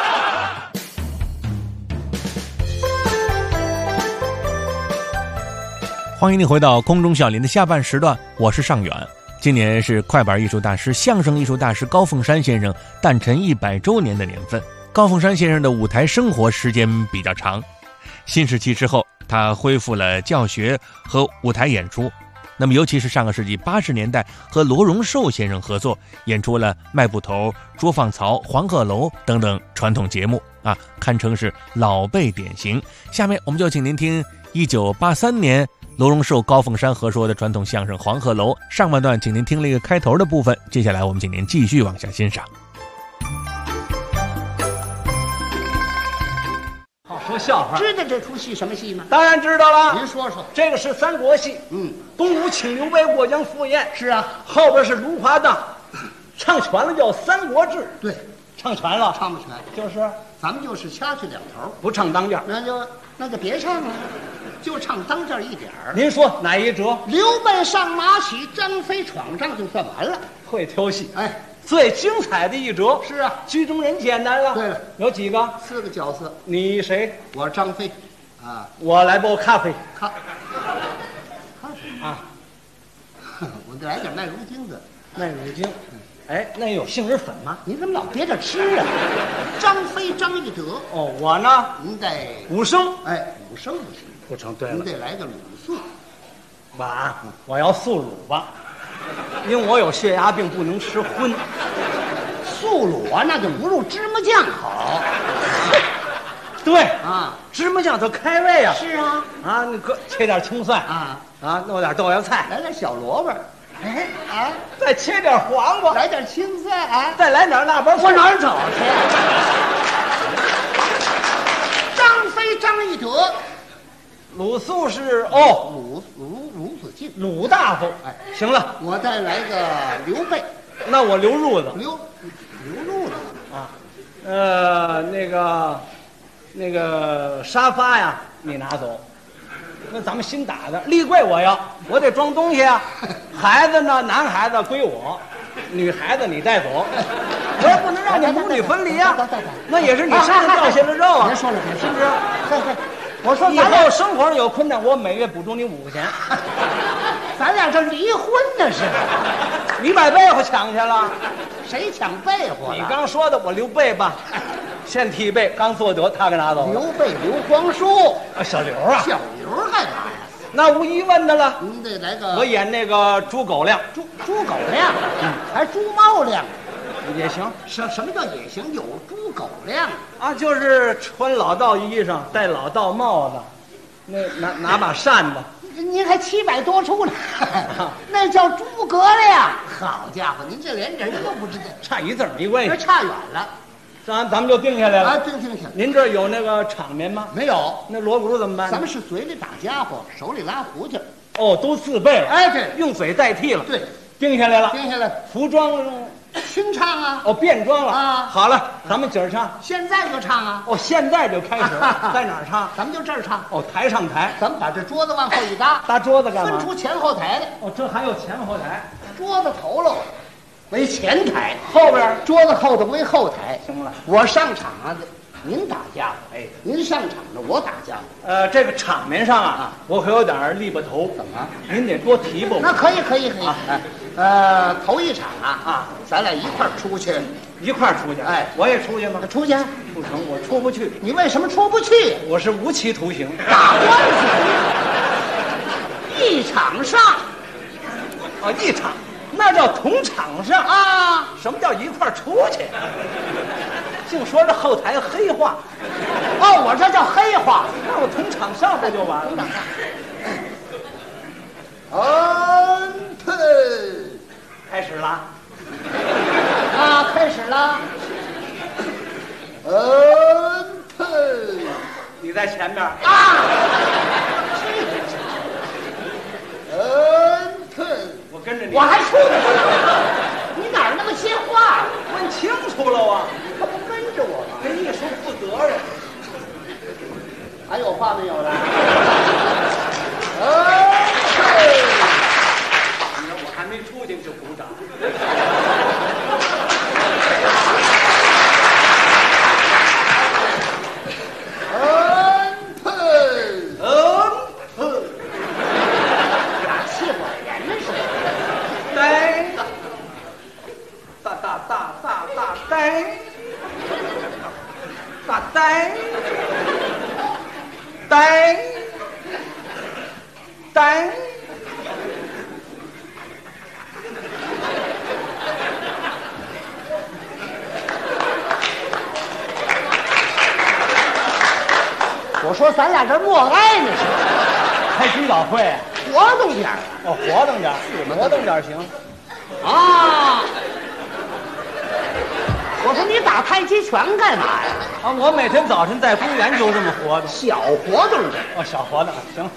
S2: 欢迎你回到空中笑林的下半时段，我是尚远。今年是快板艺术大师、相声艺术大师高凤山先生诞辰100周年的年份。高凤山先生的舞台生活时间比较长，新时期之后，他恢复了教学和舞台演出。那么，尤其是上个世纪80年代和罗荣寿先生合作，演出了卖布头、捉放曹、黄鹤楼等等传统节目啊，堪称是老辈典型。下面我们就请您听1983年。罗荣寿、高凤山合说的传统相声《黄鹤楼》上半段，请您听了一个开头的部分，接下来我们请您继续往下欣赏。
S6: 好说笑话，
S5: 知道这出戏什么戏吗？
S6: 当然知道了。
S5: 您说说，
S6: 这个是三国戏。东吴请刘备过江赴宴。
S5: 是啊，
S6: 后边是芦花荡，唱全了叫《三国志》。
S5: 对，
S6: 唱全了，
S5: 唱不全，
S6: 就是
S5: 咱们就是掐去两头，
S6: 不唱当间，
S5: 那就别唱了。就唱当这一点儿。
S6: 您说哪一折？
S5: 刘备上马起，张飞闯帐就算完了。
S6: 会挑戏，
S5: 哎，
S6: 最精彩的一折。
S5: 是啊，
S6: 剧中人简单了。
S5: 对了，
S6: 有几个
S5: ？4个角色。
S6: 你谁？
S5: 我张飞，啊，
S6: 我来包咖啡。
S5: 咖啡啊，我再来点麦乳精的。
S6: 麦乳精。哎，那有杏仁粉吗？
S5: 你怎么老憋着吃啊？张飞张翼德。
S6: 哦，我呢？
S5: 您得
S6: 武生。
S5: 哎，武生不行。
S6: 不成，对了，
S5: 您得来个鲁肃。
S6: 我要素卤吧，因为我有血压病，不能吃荤。
S5: 素卤啊，那就不如芝麻酱好。
S6: 对
S5: 啊，
S6: 芝麻酱它开胃啊。
S5: 是啊，
S6: 啊，你切点青蒜弄点豆芽菜，
S5: 来点小萝卜，哎啊，
S6: 再切点黄瓜，
S5: 来点青菜啊，
S6: 再来点腊八蒜。
S5: 我哪儿找去？张飞张翼德。
S6: 鲁肃是
S5: 鲁子敬，
S6: 鲁大夫。哎，行了，
S5: 我再来个刘备。
S6: 那我刘褥子。
S5: 刘褥子
S6: 啊，那个沙发呀，你拿走。那咱们新打的立柜我要，我得装东西啊。孩子呢，男孩子归我，女孩子你带走。我也不能让你母女分离啊。那也是你身上掉下的肉啊。
S5: 别说了，
S6: 是不是？我说以后生活上有困难，我每月补助你5块钱。
S5: 咱俩这离婚呢是？
S6: 你把被子抢去了？
S5: 谁抢被窝了？
S6: 你刚说的，我刘备吧，先踢被，刚做得他给拿走了。
S5: 刘备刘皇叔
S6: 啊，小刘啊，
S5: 小刘干嘛呀？
S6: 那无疑问的了。
S5: 您得来个，
S6: 我演那个猪狗亮，
S5: 猪狗亮，还猪猫亮。
S6: 也行，
S5: 什么叫也行？有猪狗亮
S6: 啊，就是穿老道衣裳，戴老道帽子，那拿把扇子。
S5: 您还700多处呢，那叫诸葛亮。好家伙，您这连人都不知道，
S6: 差一字没关系，
S5: 差远了。
S6: 咱们就定下来了。
S5: 啊，定下来。
S6: 您这儿有那个场面吗？
S5: 没有。
S6: 那锣鼓怎么办？
S5: 咱们是嘴里打家伙，手里拉胡琴。
S6: 哦，都自备了。
S5: 哎，对，
S6: 用嘴代替了。
S5: 对，
S6: 定下来了。
S5: 定下来。
S6: 服装
S5: 新唱啊。
S6: 哦，变装了
S5: 啊。
S6: 好了，咱们今儿唱。
S5: 现在就唱啊。
S6: 哦，现在就开始。在哪儿唱？
S5: 咱们就这儿唱。
S6: 哦，台上台。
S5: 咱们把这桌子往后一搭。
S6: 搭桌子干嘛？
S5: 分出前后台来。
S6: 哦，这还有前后台。
S5: 桌子头喽为前台，
S6: 后边
S5: 桌子后头为后台。
S6: 行了，
S5: 我上场啊，您打家伙，哎，您上场呢，我打家伙。
S6: 这个场面上啊，我可有点立不头。
S5: 怎么？
S6: 您得多提拔我。
S5: 那可以。头一场啊，咱俩一块儿出去，
S6: 一块儿出去。哎，我也出去吗？
S5: 出去
S6: 不成，我出不去。
S5: 你为什么出不去？
S6: 我是无期徒刑。
S5: 打官司，一场上。
S6: 哦，一场。那叫同场上
S5: 啊！
S6: 什么叫一块儿出去？净说这后台黑话。
S5: 哦，我这叫黑话。
S6: 那我同场上不就完了？
S5: 安配，
S6: 开始了。
S5: 啊，开始了。安配，
S6: 你在前面
S5: 啊。安配。
S6: 我跟着你，
S5: 我还出去，你哪儿那么些话？
S6: 问清楚了啊！
S5: 他不跟着我吗？
S6: 跟艺术负责任。
S5: 还有话没有了？
S6: 你看我还没出去就鼓掌。呆，
S5: 我说咱俩这默哀呢是
S6: 开追悼会，
S5: 活动点儿。
S6: 哦，活动点儿，活动点儿行。
S5: 啊！我说你打太极拳干嘛呀？
S6: 啊，我每天早晨在公园就这么活动，
S5: 小活动着。
S6: 哦，小活动行。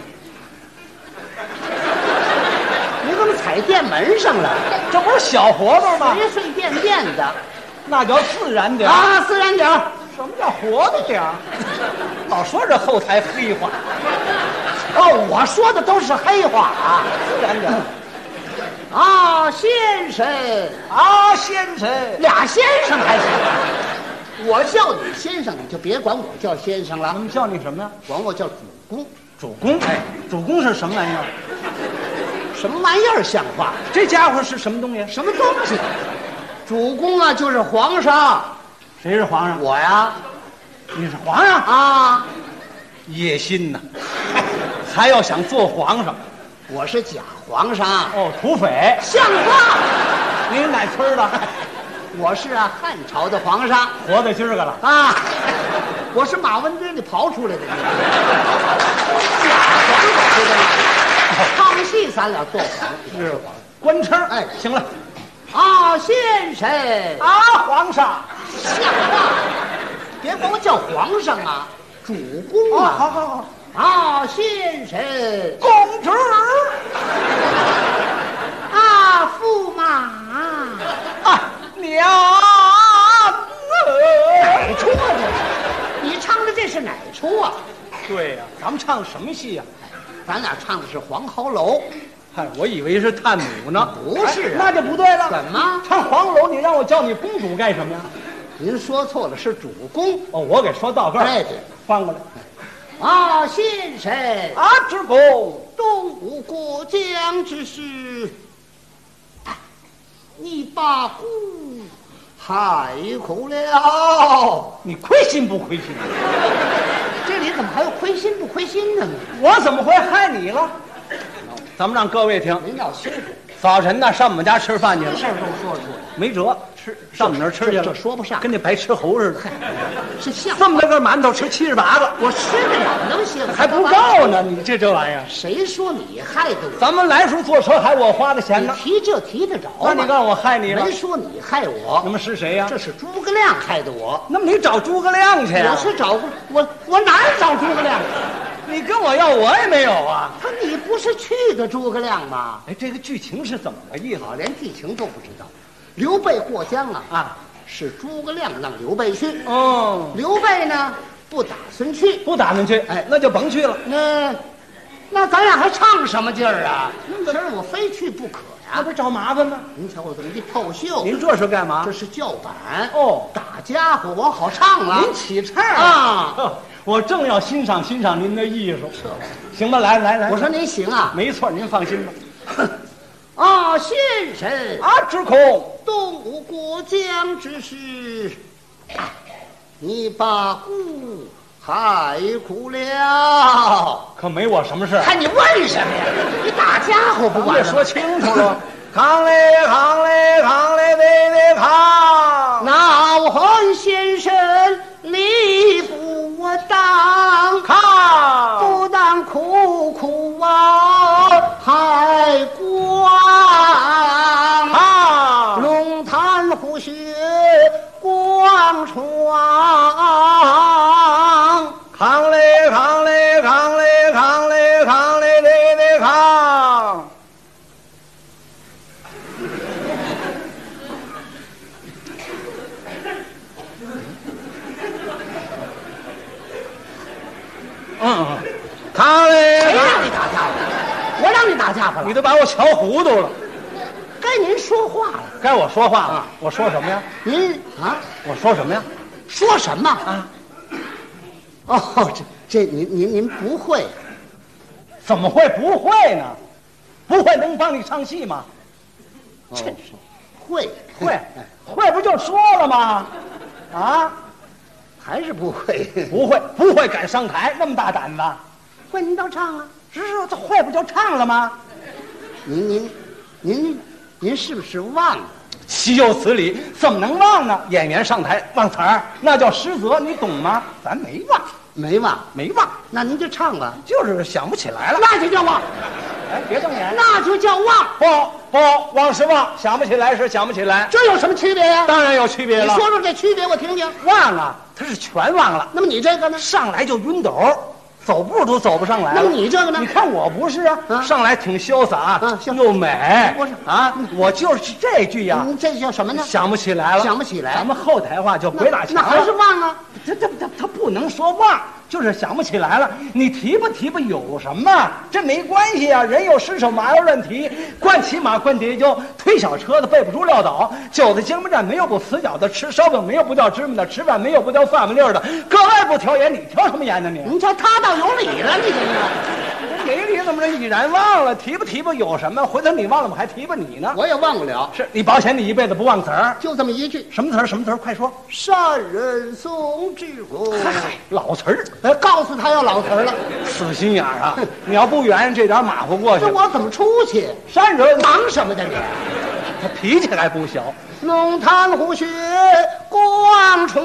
S5: 你怎么踩电门上了？
S6: 这不是小活动吗？
S5: 随随便便的，
S6: 那叫自然点
S5: 啊，自然点。
S6: 什么叫活动点？老说这后台黑话。
S5: 哦，我说的都是黑话啊，
S6: 自然点。
S5: 啊，先生，
S6: 啊，先生，
S5: 俩先生还行。我叫你先生，你就别管我叫先生了。
S6: 他们叫你什么呀？
S5: 管我叫主公。
S6: 主公，哎，主公是什么玩意儿？
S5: 什么玩意儿像话？
S6: 这家伙是什么东西？
S5: 什么东西？主公啊，就是皇上。
S6: 谁是皇上？
S5: 我呀。
S6: 你是皇上
S5: 啊？
S6: 野心呐！还要想做皇上？
S5: 我是假皇上。
S6: 哦，土匪，
S5: 像话！
S6: 您哪村的？
S5: 我是啊，汉朝的皇上，
S6: 活到今儿个了
S5: 啊！我是马文堆里刨出来的。假皇上知道吗？唱戏咱俩做皇
S6: 是官称。
S5: 哎，
S6: 行了。
S5: 啊，先生
S6: 啊，皇上，
S5: 像话！别管我叫皇上啊，主公啊！
S6: 好好好。
S5: 啊，先生，
S6: 公主，
S5: 啊，驸马，
S6: 啊，娘，
S5: 哪出啊这？你唱的这是哪出啊？
S6: 对呀，咱们唱什么戏呀？
S5: 咱俩唱的是《黄鹤楼》。
S6: 嗨，我以为是探母呢。
S5: 不是，
S6: 那就不对了。
S5: 怎么
S6: 唱黄楼？你让我叫你公主干什么呀？
S5: 您说错了，是主公。
S6: 哦，我给说到这儿。
S5: 哎，对，
S6: 翻过来。
S5: 啊，先生
S6: 啊，主公，
S5: 东吴过江之事，你把姑害苦了。
S6: 你亏心不亏心？
S5: 这里怎么还有亏心不亏心的呢？
S6: 我怎么会害你了？咱们让各位听，
S5: 您要清楚。
S6: 早晨呢，上我们家吃饭去了。
S5: 事儿都说出来，
S6: 没辙， 吃上你那儿吃去了，
S5: 这说不上，
S6: 跟那白吃猴似的。
S5: 是像
S6: 这么大个馒头吃78个，
S5: 我吃得了能行？
S6: 还不够呢！你这玩意儿，
S5: 谁说你害的我？
S6: 咱们来时坐车还我花的钱呢。
S5: 提这提得着吗？
S6: 那你告诉我害你了？
S5: 没说你害我。
S6: 那么是谁呀？
S5: 这是诸葛亮害的我。
S6: 那么你找诸葛亮去呀？
S5: 我是找我哪儿找诸葛亮去？
S6: 你跟我要我也没有啊。
S5: 你不是去的诸葛亮吗？
S6: 哎，这个剧情是怎么个意思？
S5: 连剧情都不知道。刘备过江啊，是诸葛亮让刘备去。
S6: 哦，
S5: 刘备呢不打算去，
S6: 不打算去，哎，那就甭去了。
S5: 那咱俩还唱什么劲儿啊？今儿我非去不可呀！
S6: 那不是找麻烦吗？
S5: 您瞧我这么一透袖，
S6: 您这是干嘛？
S5: 这是叫板
S6: 哦，
S5: 打家伙我好唱了。
S6: 您起唱啊！我正要欣赏欣赏您的艺术。行吧，来，
S5: 我说您行啊，
S6: 没错，您放心吧。
S5: 啊，先生
S6: 啊，知空，
S5: 东吴过江之事，你把顾害苦了，
S6: 可没我什么事。
S5: 看你问什么呀？你打家伙不完了？
S6: 说清楚了。扛嘞，得扛。
S5: 恼恨先生理不当，不当苦啊还光，龙潭虎穴光闯，
S6: 扛嘞，得扛。扛嘞！
S5: 谁让你打架了？我让你打架了？
S6: 你都把我瞧糊涂了。
S5: 该您说话了。
S6: 该我说话了。我说什么呀？
S5: 您啊？
S6: 我说什么呀？
S5: 说什么啊？哦，这您不会？
S6: 怎么会不会呢？不会能帮你唱戏吗？
S5: 真是会
S6: 不就说了吗？啊？
S5: 还是不会？
S6: 不会敢上台，那么大胆子？
S5: 会您倒唱啊！
S6: 是这会不就唱了吗？
S5: 您是不是忘了？
S6: 岂有此理！怎么能忘呢？演员上台忘词儿，那叫失责，你懂吗？咱没忘。
S5: 那您就唱吧。
S6: 就是想不起来了，
S5: 那就叫忘。
S6: 哎，别瞪眼，
S5: 那就叫忘。
S6: 不，忘是忘，想不起来是想不起来。
S5: 这有什么区别呀？
S6: 当然有区别了。
S5: 你说说这区别，我听听。
S6: 忘啊，他是全忘了。
S5: 那么你这个呢？
S6: 上来就晕斗，走步都走不上来了。
S5: 那么你这个呢？
S6: 你看我不是啊，上来挺潇洒，又美。
S5: 不是
S6: 啊，我就是这句呀。
S5: 这叫什么呢？
S6: 想不起来了。
S5: 想不起来。
S6: 咱们后台话叫鬼打墙。
S5: 那还是忘啊？
S6: 他不能说忘，就是想不起来了。你提吧有什么？这没关系啊，人有失手马有乱蹄，惯骑马惯跌跤，推小车的背不住撂倒，酒在江边站没有不死脚的，吃烧饼没有不掉芝麻的，吃饭没有不掉饭不粒的，各位不挑盐，你挑什么盐呢你？
S5: 你瞧他倒有理了，你这个。
S6: 没理怎么着？已然忘了，提吧有什么？回头你忘了，我还提吧你呢。
S5: 我也忘不了。
S6: 是你保险你一辈子不忘词儿，
S5: 就这么一句。
S6: 什么词儿？快说。
S5: 善人宋之公。
S6: 老词
S5: 儿。告诉他要老词儿了。
S6: 死心眼儿啊！你要不圆这点马虎过去，
S5: 这我怎么出去？
S6: 善人
S5: 忙什么的你？
S6: 他脾气还不小。
S5: 龙潭虎穴光闯。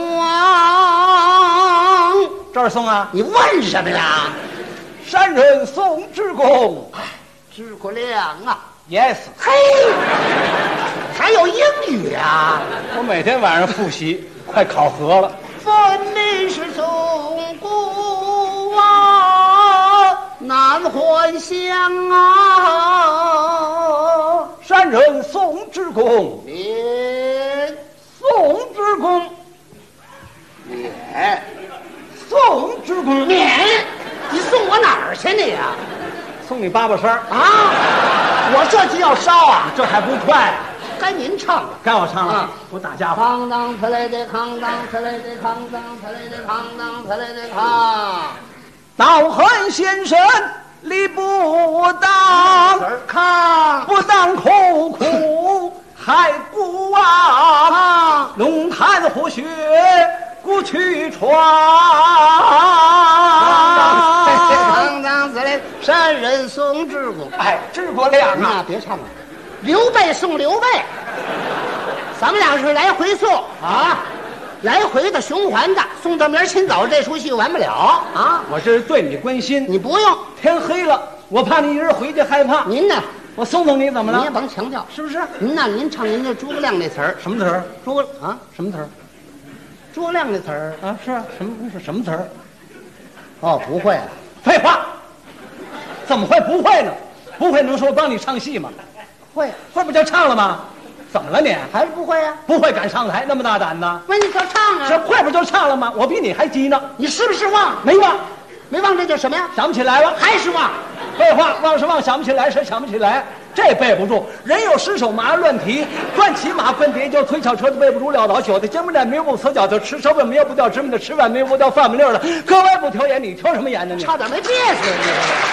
S6: 这儿送啊！
S5: 你问什么呀？
S6: 善人宋之公，
S5: 诸葛亮啊
S6: ，yes，
S5: 嘿，还有英语啊！
S6: 我每天晚上复习，快考核了。
S5: 分明是宋公啊，难还乡啊！
S6: 善人宋之公，
S5: 免
S6: 宋之公，
S5: 免
S6: 宋之公，
S5: 免。你送我哪儿去你呀？
S6: 送你8把声
S5: 啊！我这就要烧啊！
S6: 这还不快？
S5: 该您唱了，
S6: 该我唱了。我打家伙。
S5: 扛当特来的扛当特来的扛当特来的扛当特来的扛。
S6: 恼恨先生理不当，
S5: 扛
S6: 不当苦还不忘，龙潭虎穴不去闯。
S5: 扛当特来善人宋之公。
S6: 哎，诸葛亮啊！
S5: 别唱了。刘备送刘备， 咱们俩是来回送啊，来回的循环的，送到明儿清早这出戏完不了啊。
S6: 我这是对你关心，
S5: 你不用。
S6: 天黑了，我怕你一人回去害怕。
S5: 您呢？
S6: 我送送你怎么了？
S5: 你也甭强调，
S6: 是不是？
S5: 您呢？您唱您这诸葛亮那词儿，
S6: 什么词儿？
S5: 什么词儿？诸葛亮那词儿
S6: 啊，是什么词儿？
S5: 哦，不会啊。
S6: 废话，怎么会不会呢？不会能说帮你唱戏吗？
S5: 会
S6: 不就唱了吗？怎么了你？
S5: 还是不会啊？
S6: 不会敢上台，那么大胆呢？
S5: 那你就唱啊！
S6: 这会不就唱了吗？我比你还急呢。
S5: 你是不是忘？
S6: 没忘，
S5: 没忘，这叫什么呀？
S6: 想不起来了，
S5: 还是忘？
S6: 废话，忘是忘，想不起来是想不起来，这背不住。人有失手，马乱蹄，乱骑马，奔叠脚，推小车子背不住，撂倒酒的，肩不站，没有不侧脚的，吃手本没有不掉芝麻的，吃碗没有不掉饭不粒的，搁外不挑眼，你挑什么眼呢？你
S5: 差点没憋死你！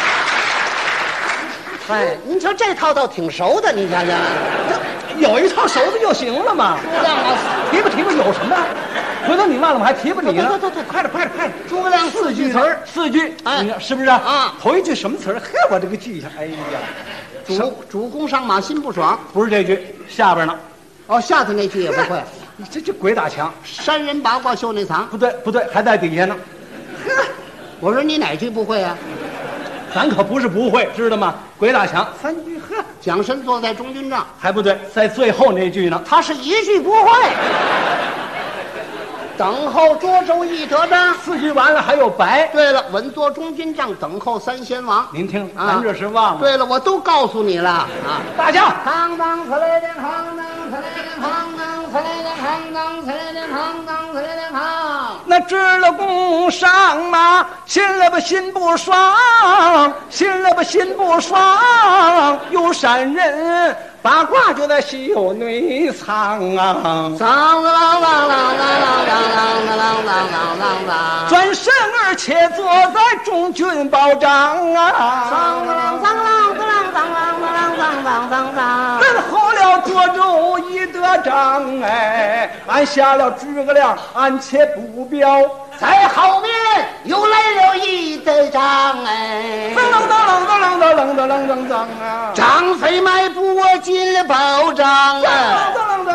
S5: 哎，您瞧这套倒挺熟的，您瞧瞧，
S6: 有一套熟的就行了嘛。
S5: 诸葛亮啊，
S6: 提吧有什么？回头你忘了我还提吧你呢？
S5: 对，
S6: 快点！
S5: 诸葛亮4句词儿
S6: ，4句，
S5: 哎，
S6: 是不是啊？头一句什么词儿？嘿，我这个记一下。哎呀，
S5: 主公上马心不爽，
S6: 不是这句，下边呢。
S5: 哦，下头那句也不会。
S6: 这鬼打墙，
S5: 山人八卦秀内藏。
S6: 不对，还在底下呢。
S5: 我说你哪句不会啊？
S6: 咱可不是不会，知道吗？鬼打墙3句，呵，
S5: 蒋申坐在中军帐，
S6: 还不对，在最后那句呢。
S5: 他是一句不会。等候涿州一得章
S6: ，4句完了还有白。
S5: 对了，稳坐中军帐，等候3贤王。
S6: 您听，咱这是忘了。
S5: 对了，我都告诉你了啊！
S6: 大叫，
S5: 哐当呲来的哐当呲来的哐当呲来的哐当呲来的哐当呲来的哐。
S6: 那知了公上马，心了吧心不爽，心了吧心不爽，有山人八卦就在袖内藏啊！
S5: 当当当当当
S6: 转身而且坐在中军宝帐啊！等候了涿州一得章，哎，俺下了诸葛亮，俺且不表，
S5: 在后面又来了一得章，哎，
S6: 当啊！
S5: 张飞迈步我进了宝帐啊！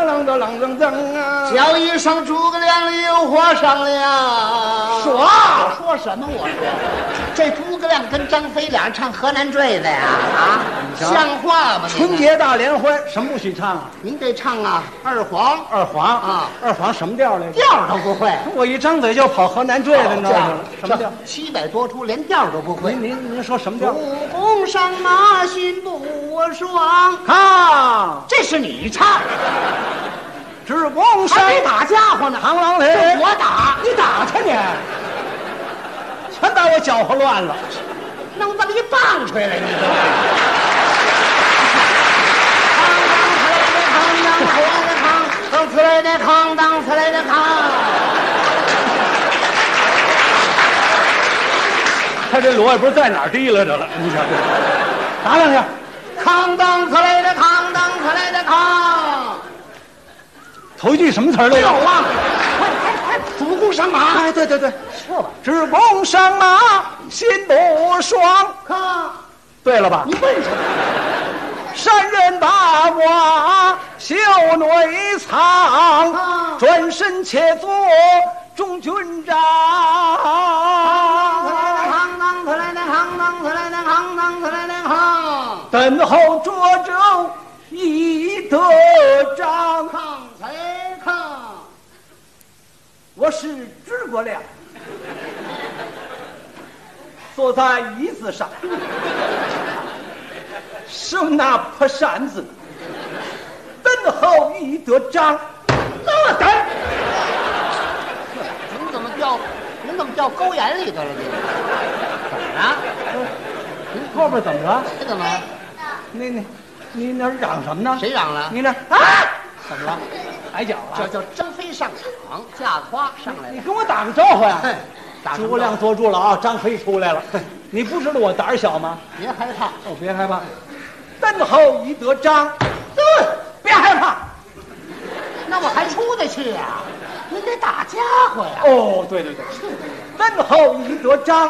S5: 叫一声诸葛亮有话商量。说什么？我说这诸葛亮跟张飞俩唱河南坠子呀？啊，像话吗？
S6: 春节大联欢什么不许唱啊？
S5: 您得唱啊，二黄啊，
S6: 二黄什么调来着？
S5: 调都不会。
S6: 我一张嘴就跑河南坠子，你知道吗？什么调
S5: ？700多出，连调都不会。
S6: 您说什么调？
S5: 主公上马心不爽
S6: 啊，
S5: 这是你唱。
S6: 只公上
S5: 还没打家伙呢，
S6: 螳螂嘞！
S5: 我打，
S6: 你打去你，全把我搅和乱了，
S5: 弄这么一棒槌来，你知道吗？当呲来的康，当呲来的康。
S6: 他这锣也不知道在哪儿提来着了，你瞧这，打两下，
S5: 康当呲来的康，当呲来的康。
S6: 头一句什么词儿来着？
S5: 忘了，快！主公上马！
S6: 哎，对，
S5: 说吧。
S6: 只公上马，心不爽。
S5: 康，
S6: 对了吧？
S5: 你问什么？
S6: 山人八卦袖内藏，转身且坐中军帐。等候涿州一得章。我是诸葛亮，坐在椅子上，手拿破扇子，等候一得章。那等，
S5: 您怎么掉沟眼里头了？怎么了？
S6: 您后边怎么了？
S5: 这怎么？
S6: 你那嚷什么呢？
S5: 谁嚷了？
S6: 你那啊？怎么了？踩脚了？
S5: 这叫张飞上场，驾花上来了。
S6: 你跟我打个招呼呀！诸葛亮坐住了啊，张飞出来了。你不知道我胆儿小吗？
S5: 别害怕，
S6: 别害怕。等候一得章，别害怕。
S5: 那我还出得去呀？你得打家伙呀！
S6: 哦，对，等候一得章，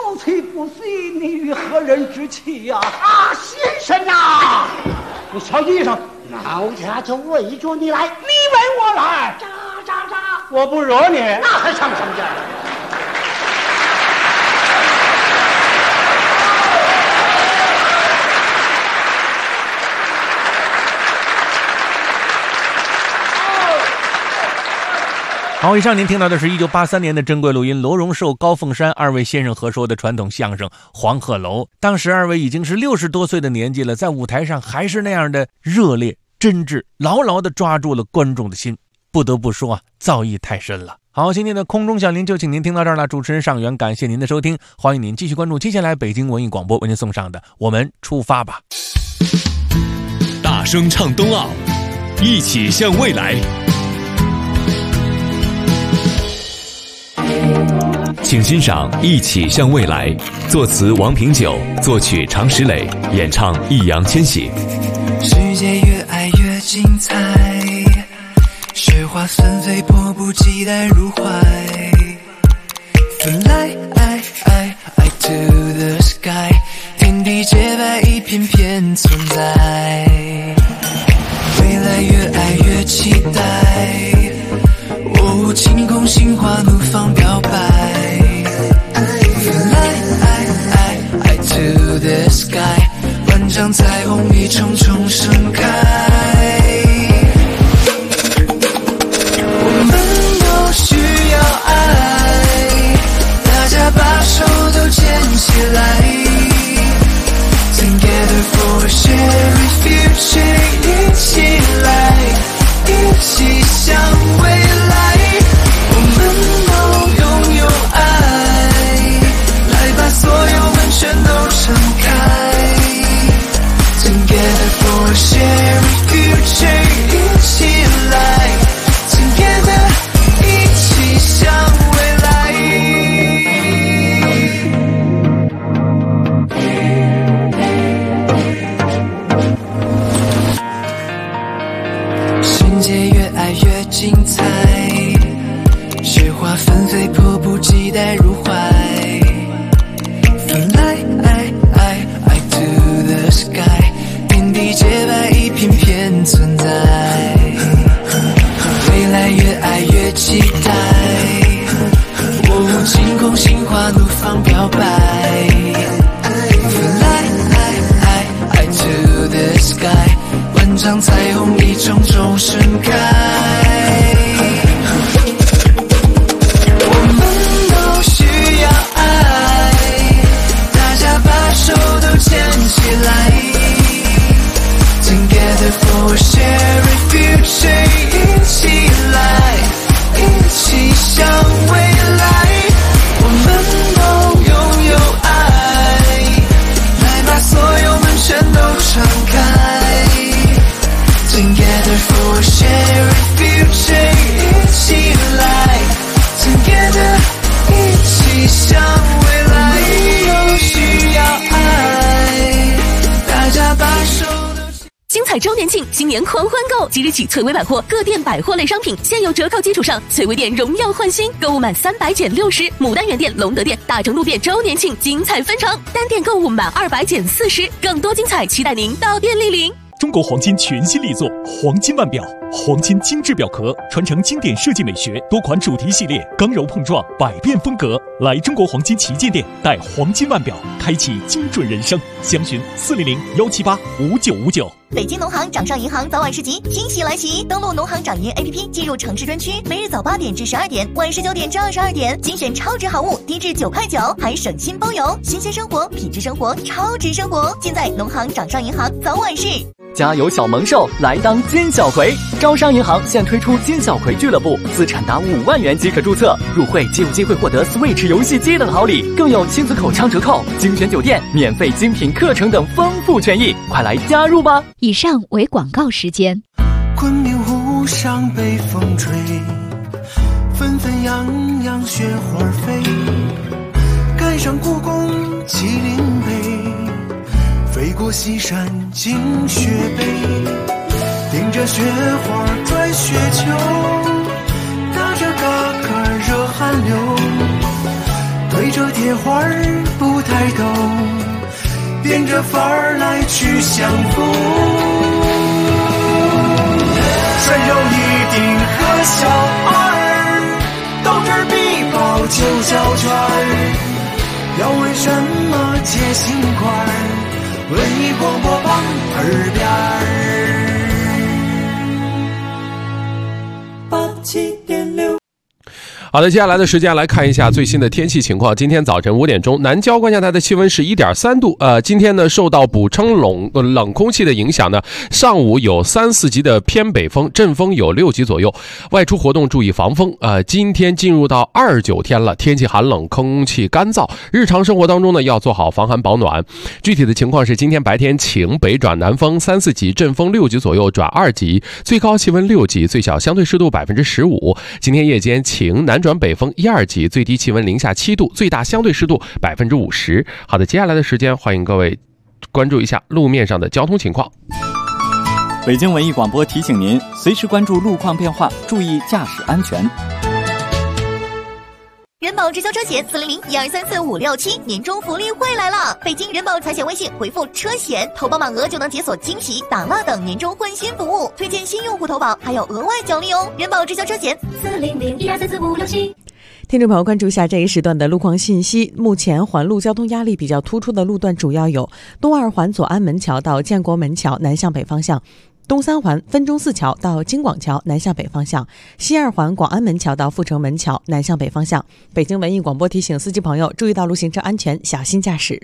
S6: 奴才不随你与何人之妻呀？
S5: 先生呐，
S6: 你小衣裳，
S5: 老家就围着你来，
S6: 你为我来，
S5: 喳，
S6: 我不惹你，
S5: 那还上什么劲儿？
S2: 好，以上您听到的是1983年的珍贵录音，罗荣寿、高凤山二位先生合说的传统相声《黄鹤楼》。当时二位已经是60多岁的年纪了，在舞台上还是那样的热烈真挚，牢牢地抓住了观众的心。不得不说啊，造诣太深了。好，今天的空中小林就请您听到这儿了。主持人尚元，感谢您的收听，欢迎您继续关注接下来北京文艺广播为您送上的《我们出发吧》。
S7: 大声唱冬奥，一起向未来。请欣赏《一起向未来》，作词王平久，作曲常石磊，演唱易烊千玺。
S8: 世界越爱越精彩，雪花纷飞，迫不及待入怀。Fly to the sky， 天地洁白，一片片存在。未来越爱越期待，晴空心花怒放表白。Fly to the sky， 万丈彩虹一重重盛开。我们都需要爱，大家把手都牵起来。Together for a shared future， 一起来，一起向未来。我们都拥有爱，来把所有门全都敞开。Together for a shared future， 一起来 Together， 一起向未来。世界越爱越精彩，雪花纷飞，迫不及待入怀。Fly to the sky， 天地洁白，一片片存在。未来越爱越期待，晴空心花怒放表白。Fly to the sky， 万丈彩虹一重重盛开。我们都需要爱，大家把手都牵起来。Together for a shared future， 一起来，一起向未来。我们都拥有爱，来把所有门全都敞开。Together for a shared future， 一起来 Together， 一起向未来。都需要爱，大家把手都
S16: 精彩周年庆，新年狂欢购！即日起，翠微百货各店百货类商品现有折扣基础上，翠微店荣耀焕新，购物满300减60。牡丹园店、隆德店、大成路店周年庆精彩纷呈，单店购物满200减40，更多精彩期待您到店莅临。
S17: 中国黄金全新力作黄金腕表，黄金精致表壳，传承经典设计美学，多款主题系列，刚柔碰撞，百变风格。来中国黄金旗舰店，带黄金腕表，开启精准人生。详询400-178-5959。
S18: 北京农行掌上银行早晚市集惊喜来袭！登录农行掌银 APP， 进入城市专区，每日早8点至12点，晚19点至22点，精选超值好物，低至9块9，还省心包邮。新鲜生活，品质生活，超值生活，尽在农行掌上银行早晚市。
S12: 家有小萌兽，来当金小葵。招商银行现推出金小葵俱乐部，资产达5万元即可注册，入会即有机会获得 Switch 游戏机等好礼，更有亲子口腔折扣、精选酒店、免费精品课程等丰富权益，快来加入吧！
S11: 以上为广告时间。
S8: 昆明湖上北风吹，纷纷扬扬雪花飞，赶上故宫麒麟碑，飞过西山进雪北，顶着雪花转雪球，打着嘎嘎热汗流，对着铁环儿不抬头，变着法儿来去相逢。拴上一顶和小二，斗智必报9小圈儿。要问什么解心块儿？文艺广播榜耳边儿87.6。
S10: 好的，接下来的时间来看一下最新的天气情况。今天早晨5点钟，南郊观象台的气温是1.3度。今天呢，受到补充冷空气的影响呢，上午有3、4级的偏北风，阵风有6级左右。外出活动注意防风。今天进入到29天了，天气寒冷，空气干燥，日常生活当中呢要做好防寒保暖。具体的情况是，今天白天晴，北转南风3、4级，阵风6级左右转2级，最高气温6级，最小相对湿度15%。今天夜间晴，南转北风1、2级，最低气温零下7度，最大相对湿度50%。好的，接下来的时间，欢迎各位关注一下路面上的交通情况。
S12: 北京文艺广播提醒您，随时关注路况变化，注意驾驶安全。
S18: 人保直销车险400-1234-567年终福利会来了！北京人保财险微信回复车险，投保满额就能解锁惊喜、打蜡等年终换新服务，推荐新用户投保还有额外奖励哦！人保直销车险400-1234-567。
S19: 听众朋友，关注一下这一时段的路况信息。目前环路交通压力比较突出的路段主要有东二环左安门桥到建国门桥南向北方向，东三环分钟寺桥到京广桥南向北方向，西二环广安门桥到阜成门桥南向北方向。北京文艺广播提醒司机朋友注意道路行车安全，小心驾驶。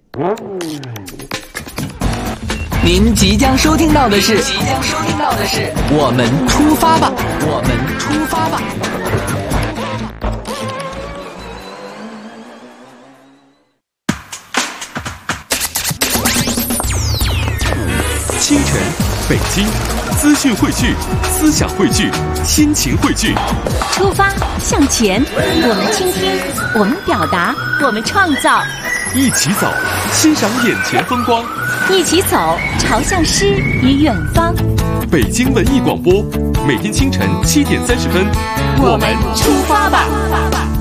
S20: 您即将收听到的是我们出发吧，我们出发吧。
S7: 清晨，北京，资讯汇聚，思想汇聚，心情汇聚。
S11: 出发向前，我们倾听，我们表达，我们创造。
S7: 一起走，欣赏眼前风光。
S11: 一起走，朝向诗与远方。
S7: 北京文艺广播，每天清晨7点30分，
S11: 我们出发吧。